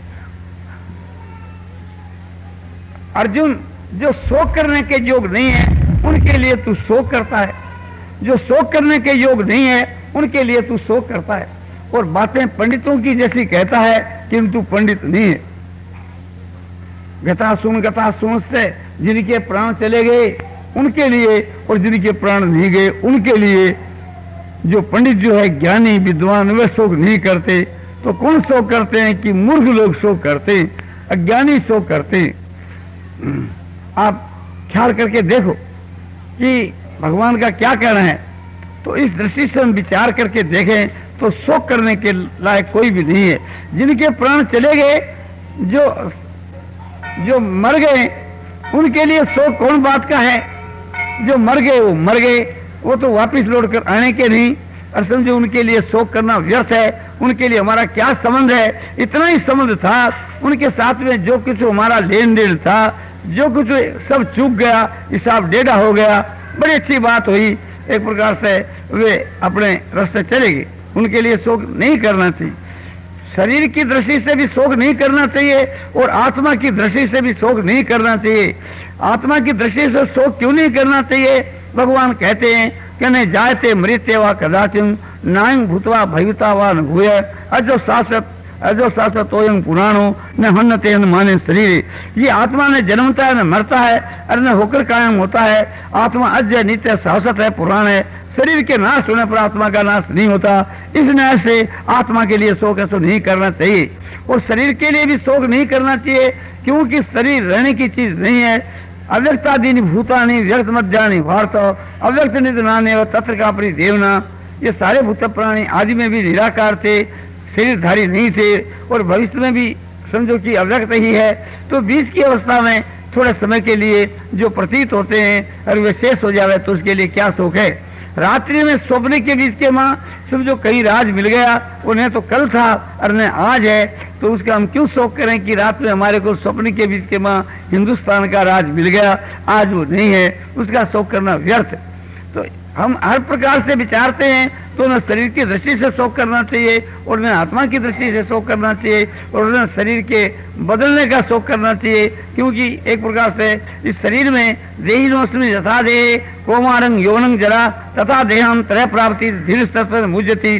A: अर्जुन जो शोक करने के योग नहीं है उनके लिए तू शोक करता है, जो शोक करने के योग नहीं है उनके लिए तू शोक करता है, और बातें पंडितों की जैसी कहता है किंतु पंडित नहीं है। गता सुन गता सुन से जिनके प्राण चले गए उनके लिए, और जिनके प्राण नहीं गए उनके लिए। जो पंडित जो है ज्ञानी विद्वान वे शोक नहीं करते, तो कौन शोक करते हैं कि मूर्ख लोग शोक करते हैं, अज्ञानी शोक करते हैं। आप ख्याल करके देखो कि भगवान का क्या कहना है। तो इस दृष्टि से हम विचार करके देखें तो शोक करने के लायक कोई भी नहीं है। जिनके प्राण चले गए, जो जो मर गए, उनके लिए शोक कौन बात का है? जो मर गए वो मर गए, वो तो वापस लौट कर आने के नहीं, और समझो उनके लिए शोक करना व्यर्थ है। उनके लिए हमारा क्या संबंध है? इतना ही संबंध था, उनके साथ में जो कुछ हमारा लेन देन था, जो कुछ सब चूक गया, हिसाब डेढ़ा हो गया, बड़ी अच्छी बात हुई, एक प्रकार से वे अपने रास्ते चले गए। उनके लिए शोक नहीं करना चाहिए। शरीर की दृष्टि से भी शोक नहीं करना चाहिए और आत्मा की दृष्टि से भी शोक नहीं करना चाहिए। आत्मा की दृष्टि से शोक क्यों नहीं करना चाहिए? भगवान कहते हैं कि न जायते मृत्य व कदाचिन नायं भूतवा भविता व न भूय अजो शाश्वत अजो शाश्वत तोयं पुराणो न हन्नते न माने शरीर। ये आत्मा ने जन्मता है, न मरता है और न होकर कायम होता है। आत्मा अजय नित्य शाश्वत है, पुराण है। शरीर के नाश होने पर आत्मा का नाश नहीं होता। इस न्याय से आत्मा के लिए शोक ऐसा नहीं करना चाहिए और शरीर के लिए भी शोक नहीं करना चाहिए, क्योंकि शरीर रहने की चीज नहीं है। अव्यक्तादीनि भूतानि व्यक्त मध्यानि भारत अव्यक्त निधनाने और तत्र का अपनी देवना, ये सारे भूत प्राणी आदि में भी निराकार थे, शरीरधारी नहीं थे और भविष्य में भी समझो कि अव्यक्त ही है। तो बीच की अवस्था में थोड़े समय के लिए जो प्रतीत होते हैं और वे शेष हो जावे तो उसके लिए क्या शोक है? रात्रि में स्वप्न के बीच के माँ समझो कहीं राज मिल गया, उन्हें तो कल था और न आज है, तो उसका हम क्यों शोक करें कि रात में हमारे को स्वप्न के बीच के माँ हिंदुस्तान का राज मिल गया, आज वो नहीं है, उसका शोक करना व्यर्थ। तो हम हर प्रकार से विचारते हैं तो न शरीर की दृष्टि से शोक करना चाहिए और न आत्मा की दृष्टि से शोक करना चाहिए और न शरीर के बदलने का शोक करना चाहिए, क्योंकि एक प्रकार से इस शरीर में देहिनोस्मि यथा देहे कौमारं यौवनं जरा तथा देहं त्रय प्राप्ति धीर तत्व मुज्यति।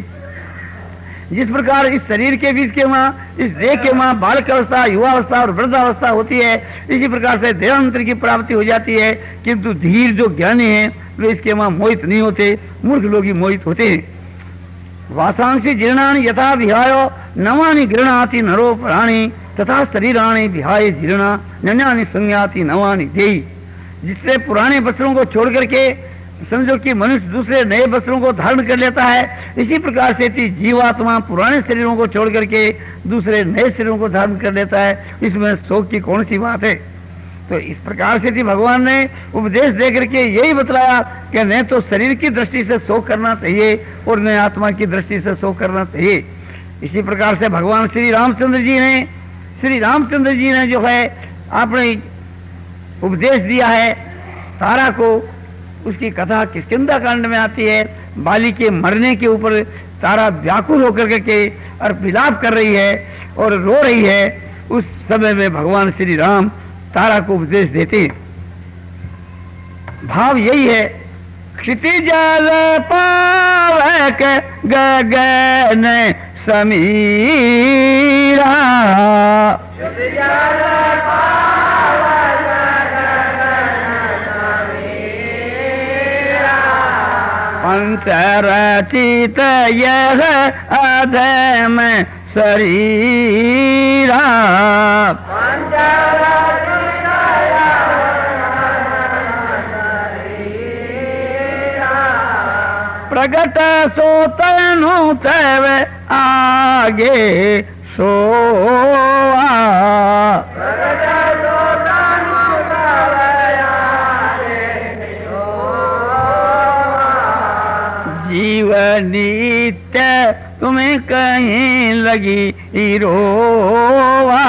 A: जिस प्रकार इस शरीर के बीच के माँ, इस देह के माँ बालक अवस्था, युवावस्था और वृद्धावस्था होती है, इसी प्रकार से देहांतर की प्राप्ति हो जाती है। किंतु धीर जो ज्ञानी है वे इसके माँ मोहित नहीं होते, मूर्ख लोग ही मोहित होते हैं। वासांसी जीर्णानि यथा विहायो नवानि गृह्णाति नरो प्राणी तथा शरीराणि विहाय जीर्णा नन्यानि संज्ञाति नवानि देहि। जिससे पुराने वस्त्रों को छोड़ करके समझो कि मनुष्य दूसरे नए वस्त्रों को धारण कर लेता है, इसी प्रकार से थी जीवात्मा पुराने शरीरों को छोड़ करके दूसरे नए शरीरों को धारण कर लेता है। इसमें शोक की कौन सी बात है? तो इस प्रकार से थी भगवान ने उपदेश दे करके यही बतलाया कि न तो शरीर की दृष्टि से शोक करना चाहिए और न आत्मा की दृष्टि से शोक करना चाहिए। इसी प्रकार से भगवान श्री रामचंद्र जी ने श्री रामचंद्र जी ने जो है आपने उपदेश दिया है तारा को। उसकी कथा किष्किंधा कांड में आती है। बाली के मरने के ऊपर तारा व्याकुल होकर के और विलाप कर रही है और रो रही है। उस समय में भगवान श्री राम तारा को उपदेश देते हैं। भाव यही है, क्षितिजल पावक गगन समीरा पंचरचित यह अधम शरीरा प्रगट सो तनु तव आगे सोआ जीवनित्य तुम्हें कहीं लगी रोवा।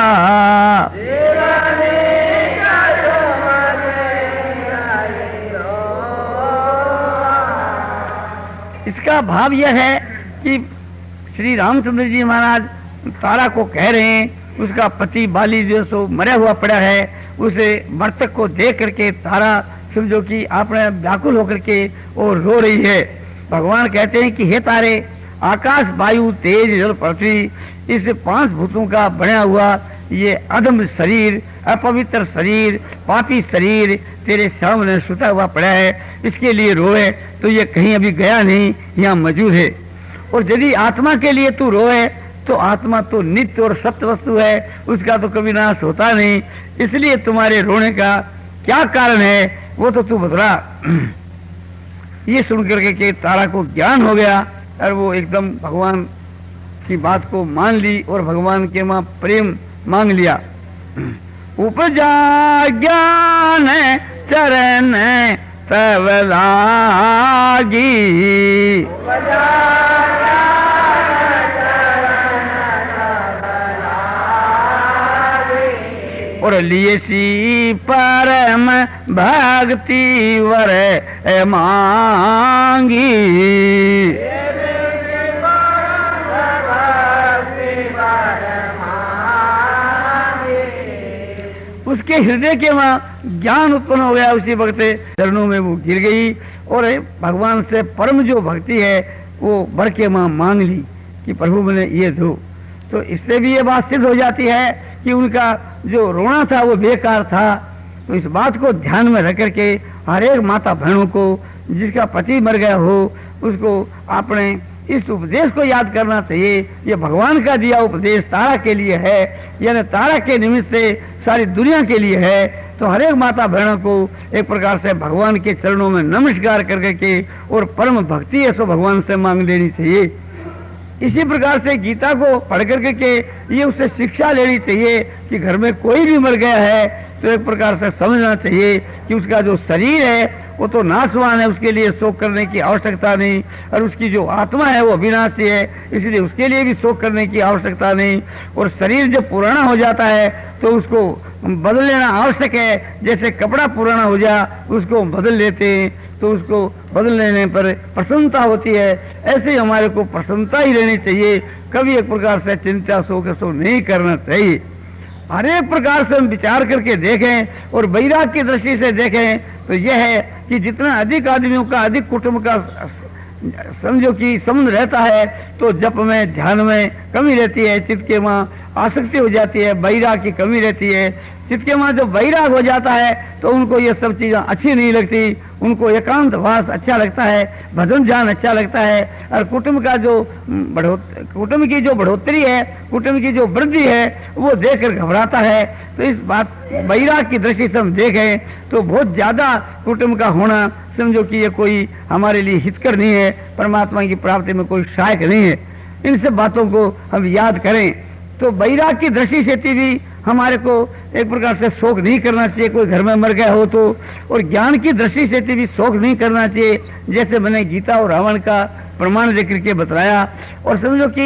A: इसका भाव यह है कि श्री रामचंद्र जी महाराज तारा को कह रहे हैं, उसका पति बाली जो सो मरा हुआ पड़ा है, उसे मृतक को देख करके तारा समझो कि आपने व्याकुल होकर के और रो रही है। भगवान कहते हैं कि हे तारे, आकाश वायु तेज जल पृथ्वी, इस पांच भूतों का बना हुआ ये अधम शरीर, अपवित्र शरीर, पापी शरीर तेरे सामने सुता हुआ पड़ा है, इसके लिए रोए तो ये कहीं अभी गया नहीं, यहाँ मौजूद है। और यदि आत्मा के लिए तू रोए तो आत्मा तो नित्य और सत्य वस्तु है, उसका तो कभी नाश होता नहीं, इसलिए तुम्हारे रोने का क्या कारण है वो तो तू बतला। ये सुन करके के तारा को ज्ञान हो गया और वो एकदम भगवान की बात को मान ली और भगवान के वहां प्रेम मांग लिया। उपजा ज्ञान चरण तब लागी, और लिए सी परम भक्ति वर मांगी। उसके हृदय के वहाँ ज्ञान उत्पन्न हो गया, उसी वक्त चरणों में वो गिर गई और भगवान से परम जो भक्ति है वो बढ़ के वहाँ मांग ली कि प्रभु मैंने ये दो। तो इससे भी ये बात सिद्ध हो जाती है कि उनका जो रोना था वो बेकार था। तो इस बात को ध्यान में रख करके हर एक माता बहनों को जिसका पति मर गया हो उसको अपने इस उपदेश को याद करना चाहिए। ये भगवान का दिया उपदेश तारा के लिए है, यानी तारा के निमित्त से सारी दुनिया के लिए है। तो हर एक माता बहनों को एक प्रकार से भगवान के चरणों में नमस्कार करके के और परम भक्ति है सो भगवान से मांग लेनी चाहिए। इसी प्रकार से गीता को पढ़ करके के ये उससे शिक्षा लेनी चाहिए कि घर में कोई भी मर गया है तो एक प्रकार से समझना चाहिए कि उसका जो शरीर है वो तो नाशवान है, उसके लिए शोक करने की आवश्यकता नहीं, और उसकी जो आत्मा है वो अविनाशी है, इसलिए उसके लिए भी शोक करने की आवश्यकता नहीं। और शरीर जब पुराना हो जाता है तो उसको बदल लेना आवश्यक है। जैसे कपड़ा पुराना हो जा उसको बदल लेते हैं तो उसको बदल लेने पर प्रसन्नता होती है, ऐसे ही हमारे को प्रसन्नता ही रहनी चाहिए। कभी एक प्रकार से चिंता शोक शो नहीं करना चाहिए। हर एक प्रकार से हम विचार करके देखें और वैराग्य की दृष्टि से देखें तो यह है कि जितना अधिक आदमियों का अधिक कुटुंब का समझो कि संबंध रहता है तो जप में ध्यान में कमी रहती है, चित्त के वहाँ आसक्ति हो जाती है, वैराग्य की कमी रहती है। चित्त के वहाँ जब वैराग हो जाता है तो उनको ये सब चीजें अच्छी नहीं लगती, उनको एकांत वास अच्छा लगता है, भजन ध्यान अच्छा लगता है। और कुटुंब का जो बढ़ोतरी कुटुंब की जो बढ़ोतरी है, कुटुंब की जो वृद्धि है वो देखकर घबराता है। तो इस बात वैराग की दृष्टि से हम देखें तो बहुत ज्यादा कुटुंब का होना समझो कि ये कोई हमारे लिए हितकर नहीं है, परमात्मा की प्राप्ति में कोई सहायक नहीं है। इन सब बातों को हम याद करें तो वैराग की दृष्टि से भी हमारे को एक प्रकार से शोक नहीं करना चाहिए कोई घर में मर गया हो तो, और ज्ञान की दृष्टि से भी शोक नहीं करना चाहिए। जैसे मैंने गीता और रावण का प्रमाण देकर के बताया। और समझो कि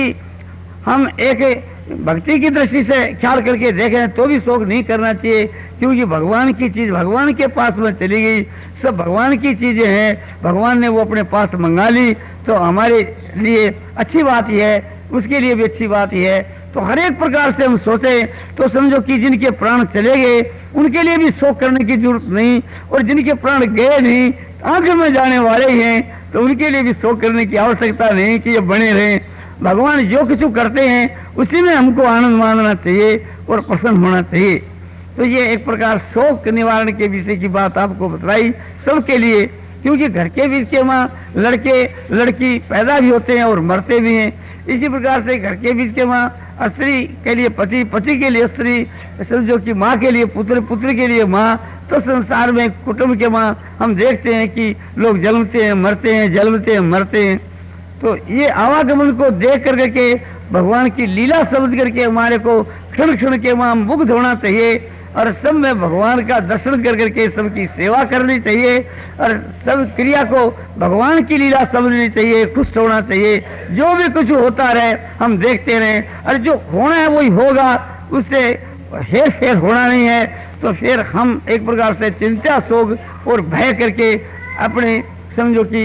A: हम एक भक्ति की दृष्टि से ख्याल करके देखें तो भी शोक नहीं करना चाहिए, क्योंकि भगवान की चीज भगवान के पास में चली गई, सब भगवान की चीजें हैं, भगवान ने वो अपने पास मंगा ली तो हमारे लिए अच्छी बात ही है, उसके लिए भी अच्छी बात ही है। तो हर एक प्रकार से हम सोचे तो समझो कि जिनके प्राण चले गए उनके लिए भी शोक करने की जरूरत नहीं, और जिनके प्राण गए नहीं आंख में जाने वाले ही हैं तो उनके लिए भी शोक करने की आवश्यकता नहीं कि ये बने रहें। भगवान जो कुछ करते हैं उसी में हमको आनंद मानना चाहिए और प्रसन्न होना चाहिए। तो ये एक प्रकार शोक निवारण के विषय की बात आपको बतलाई सबके लिए, क्योंकि घर के बीच के वहाँ लड़के लड़की पैदा भी होते हैं और मरते भी हैं। इसी प्रकार से घर के बीच के वहाँ स्त्री के लिए पति, पति के लिए स्त्री, समझो कि माँ के लिए पुत्र, पुत्र के लिए माँ। तो संसार में कुटुंब के वहाँ हम देखते हैं कि लोग जन्मते हैं मरते हैं, जन्मते हैं मरते हैं। तो ये आवागमन को देख करके के भगवान की लीला समझ करके हमारे को क्षण क्षण के वहाँ मुग्ध होना चाहिए और सब में भगवान का दर्शन कर करके सबकी सेवा करनी चाहिए और सब क्रिया को भगवान की लीला समझनी चाहिए, खुश होना चाहिए। जो भी कुछ होता रहे हम देखते रहे, और जो होना है वही होगा, उससे हेर फेर होना नहीं है। तो फिर हम एक प्रकार से चिंता शोक और भय करके अपने समझो कि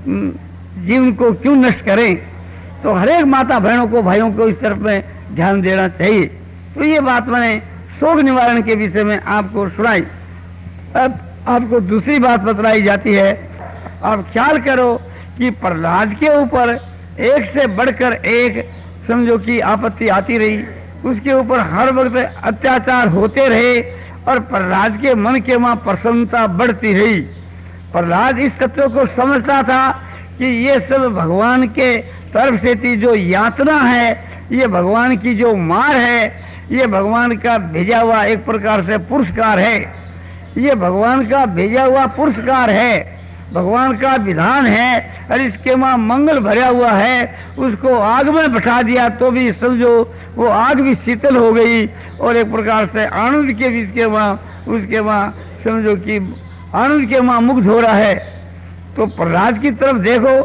A: जीवन को क्यों नष्ट करें। तो हर एक माता बहनों को भाइयों को इस तरफ में ध्यान देना चाहिए। तो ये बात मैंने शोक निवारण के विषय में आपको सुनाई। अब आपको दूसरी बात बतलाई जाती है। आप ख्याल करो कि प्रहलाद के ऊपर एक से बढ़कर एक समझो कि आपत्ति आती रही, उसके ऊपर हर वक्त अत्याचार होते रहे और प्रहलाद के मन के वहां प्रसन्नता बढ़ती रही। प्रहलाद इस तत्व को समझता था कि ये सब भगवान के तरफ से थी जो यातना है, ये भगवान की जो मार है, ये भगवान का भेजा हुआ एक प्रकार से पुरस्कार है। ये भगवान का भेजा हुआ पुरस्कार है, भगवान का विधान है। और इसके माँ मंगल भरा हुआ है, उसको आग में बैठा दिया तो भी समझो वो आग भी शीतल हो गई, और एक प्रकार से आनंद के भी इसके माँ उसके माँ समझो कि आनंद के माँ मुग्ध हो रहा है। तो प्रहलाद की तरफ देखो,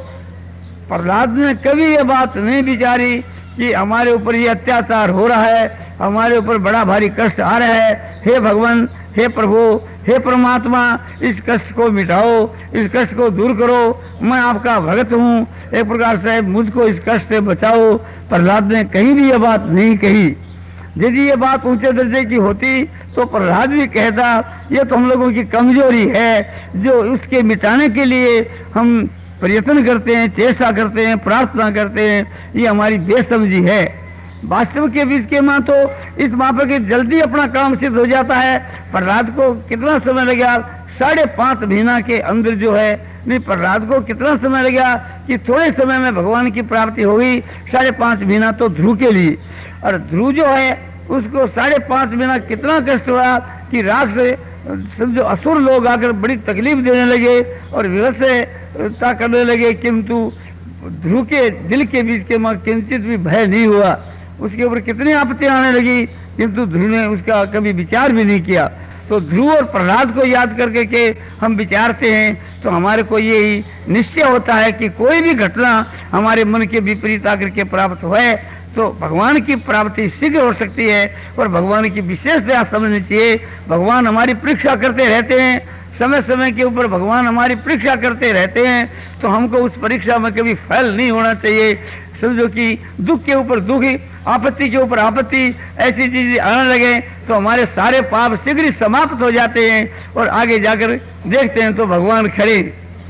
A: प्रहलाद ने कभी ये बात नहीं विचारी कि हमारे ऊपर ये अत्याचार हो रहा है, हमारे ऊपर बड़ा भारी कष्ट आ रहा है। हे भगवान, हे प्रभु, हे परमात्मा, इस कष्ट को मिटाओ, इस कष्ट को दूर करो, मैं आपका भगत हूँ, एक प्रकार से मुझको इस कष्ट से बचाओ। प्रहलाद ने कहीं भी ये बात नहीं कही। यदि ये बात ऊंचे दर्जे की होती तो प्रहलाद भी कहता ये तो हम लोगों की कमजोरी है, जो उसके मिटाने के लिए हम प्रयत्न करते हैं, चेष्टा करते हैं, प्रार्थना करते हैं, ये हमारी बेसमझी है। वास्तव के बीच के माँ तो इस माँ पर जल्दी अपना काम सिद्ध हो जाता है। प्रहलाद को कितना समय लगा? साढ़े पांच महीना के अंदर जो है, नहीं प्रहलाद को कितना समय लगा कि थोड़े समय में भगवान की प्राप्ति हो गई। साढ़े पांच महीना तो ध्रुव के लिए, और ध्रुव जो है उसको साढ़े पांच महीना कितना कष्ट हुआ कि राग से समझो असुर लोग आकर बड़ी तकलीफ देने लगे और व्यवस्था करने लगे, किंतु ध्रुव के दिल के बीच के माँ किंचित भी भय नहीं हुआ। उसके ऊपर कितनी आपत्तियां आने लगी, किंतु ध्रुव ने उसका कभी विचार भी नहीं किया। तो ध्रुव और प्रहलाद को याद करके के हम विचारते हैं तो हमारे को यही निश्चय होता है कि कोई भी घटना हमारे मन के विपरीत आकर के प्राप्त हुए तो भगवान की प्राप्ति शीघ्र हो सकती है। और भगवान की विशेषता समझनी चाहिए। भगवान हमारी परीक्षा करते रहते हैं, समय समय के ऊपर भगवान हमारी परीक्षा करते रहते हैं, तो हमको उस परीक्षा में कभी फेल नहीं होना चाहिए। समझो कि दुख के ऊपर दुख, आपत्ति के ऊपर आपत्ति, ऐसी चीजें आने लगे तो हमारे सारे पाप शीघ्र ही समाप्त हो जाते हैं और आगे जाकर देखते हैं तो भगवान खड़े।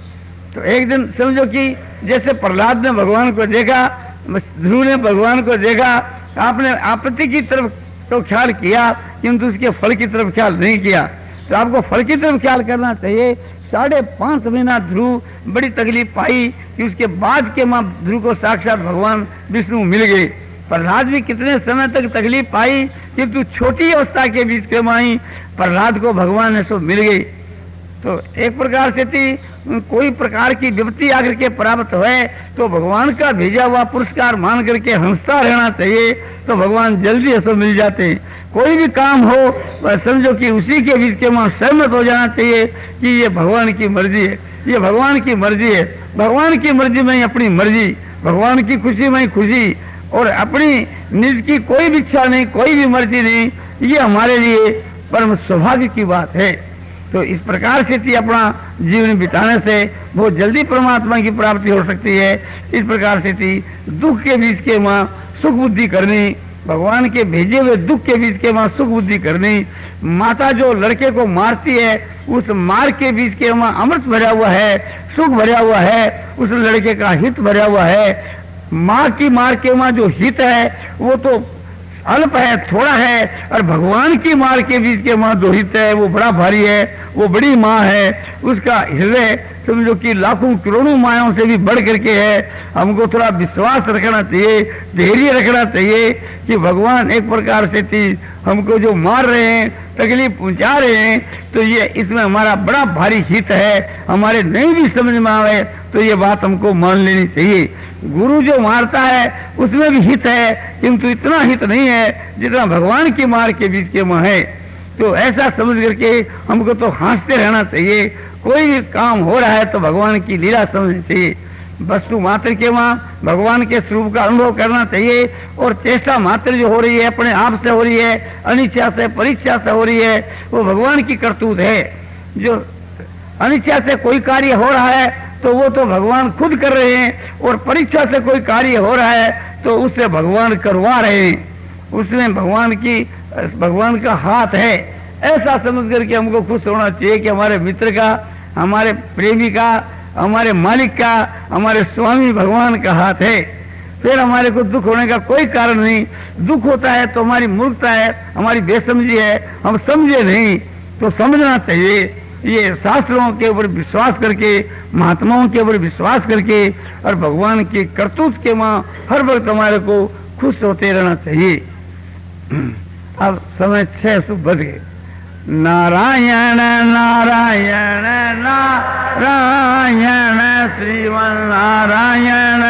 A: तो एक दिन समझो कि जैसे प्रहलाद ने भगवान को देखा, ध्रुव ने भगवान को देखा, आपने आपत्ति की तरफ तो ख्याल किया किंतु उसके फल की तरफ ख्याल नहीं किया। तो आपको फल की तरफ ख्याल करना चाहिए। साढ़े पांच महीना ध्रुव बड़ी तकलीफ पाई कि उसके बाद के माँ ध्रुव को साक्षात भगवान विष्णु मिल गए। प्रहलाद भी कितने समय तक तकलीफ पाई किंतु छोटी अवस्था के बीच के माई प्रहलाद को भगवान ने सो मिल गई। तो एक प्रकार से थी कोई प्रकार की विपत्ति आकर के प्राप्त हुए तो भगवान का भेजा हुआ पुरस्कार मान करके हंसता रहना चाहिए, तो भगवान जल्दी ऐसा मिल जाते हैं। कोई भी काम हो वह समझो कि उसी के बीच के वहां सहमत हो जाना चाहिए कि ये भगवान की मर्जी है, ये भगवान की मर्जी है, भगवान की मर्जी में अपनी मर्जी, भगवान की खुशी में खुशी, और अपनी निज की कोई भी इच्छा नहीं, कोई भी मर्जी नहीं, ये हमारे लिए परम सौभाग्य की बात है। तो इस प्रकार से थी अपना जीवन बिताने से बहुत जल्दी परमात्मा की प्राप्ति हो सकती है। इस प्रकार से थी दुख के बीच के माँ सुख बुद्धि करनी, भगवान के भेजे हुए दुख के बीच के माँ सुख बुद्धि करनी। माता जो लड़के को मारती है उस मार के बीच के माँ अमृत भरा हुआ है, सुख भरा हुआ है, उस लड़के का हित भरा हुआ है। माँ की मार के माँ जो हित है वो तो अल्प है, थोड़ा है, और भगवान की मार के बीच के माँ जो हित है वो बड़ा भारी है, वो बड़ी माँ है। उसका हृदय समझो कि लाखों करोड़ों मायाओं से भी बढ़ करके है। हमको थोड़ा विश्वास रखना चाहिए, धैर्य रखना चाहिए कि भगवान एक प्रकार से थी हमको जो मार रहे हैं, तकलीफ पहुंचा रहे हैं, तो ये इसमें हमारा बड़ा भारी हित है। हमारे नहीं भी समझ में आवे तो ये बात हमको मान लेनी चाहिए। गुरु जो मारता है उसमें भी हित है, किंतु इतना हित नहीं है जितना भगवान की मार के बीच के में है। तो ऐसा समझ करके हमको तो हंसते रहना चाहिए। कोई भी काम हो रहा है तो भगवान की लीला समझनी चाहिए। वस्तु मात्र के वहाँ भगवान के स्वरूप का अनुभव करना चाहिए, और चेष्टा मात्र जो हो रही है अपने आप से हो रही है, अनिच्छा से परीक्षा से हो रही है, वो भगवान की करतूत है। जो अनिच्छा से कोई कार्य हो रहा है तो वो तो भगवान खुद कर रहे हैं, और परीक्षा से कोई कार्य हो रहा है तो उससे भगवान करवा रहे हैं। उसमें भगवान की भगवान का हाथ है। ऐसा समझ करके हमको खुश होना चाहिए कि हमारे मित्र का, हमारे प्रेमी का, हमारे मालिक का, हमारे स्वामी भगवान का हाथ है। फिर हमारे को दुख होने का कोई कारण नहीं। दुख होता है तो हमारी मूर्खता है, हमारी बेसमझी है, हम समझे नहीं। तो समझना चाहिए, ये शास्त्रों के ऊपर विश्वास करके, महात्माओं के ऊपर विश्वास करके, और भगवान की करतूत के माँ हर वक्त हमारे को खुश होते रहना चाहिए। अब समय छह सौ बज गए, नारायण नारायण नारायण श्रीमन नारायण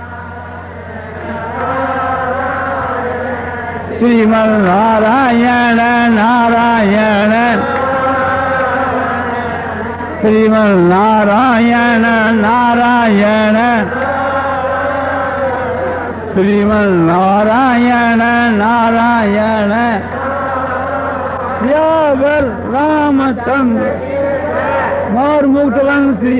A: श्रीमन नारायण नारायण श्रीमन नारायण नारायण श्रीमन नारायण नारायण श्यावर रामचंद्र और मुक्तवंशी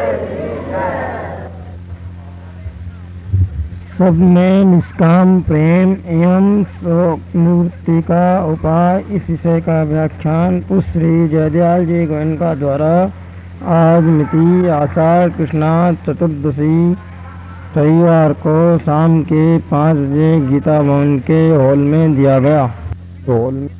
A: सब में निष्काम प्रेम एवं स्वनिवृत्ति का उपाय इस विषय का व्याख्यान उस श्री जयदयाल जी गोयनका द्वारा आज मिति आषाढ़ कृष्णा चतुर्दशी रविवार को शाम के पाँच बजे गीता भवन के हॉल में दिया गया। हॉल में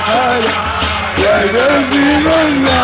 B: जय जय श्री रंगा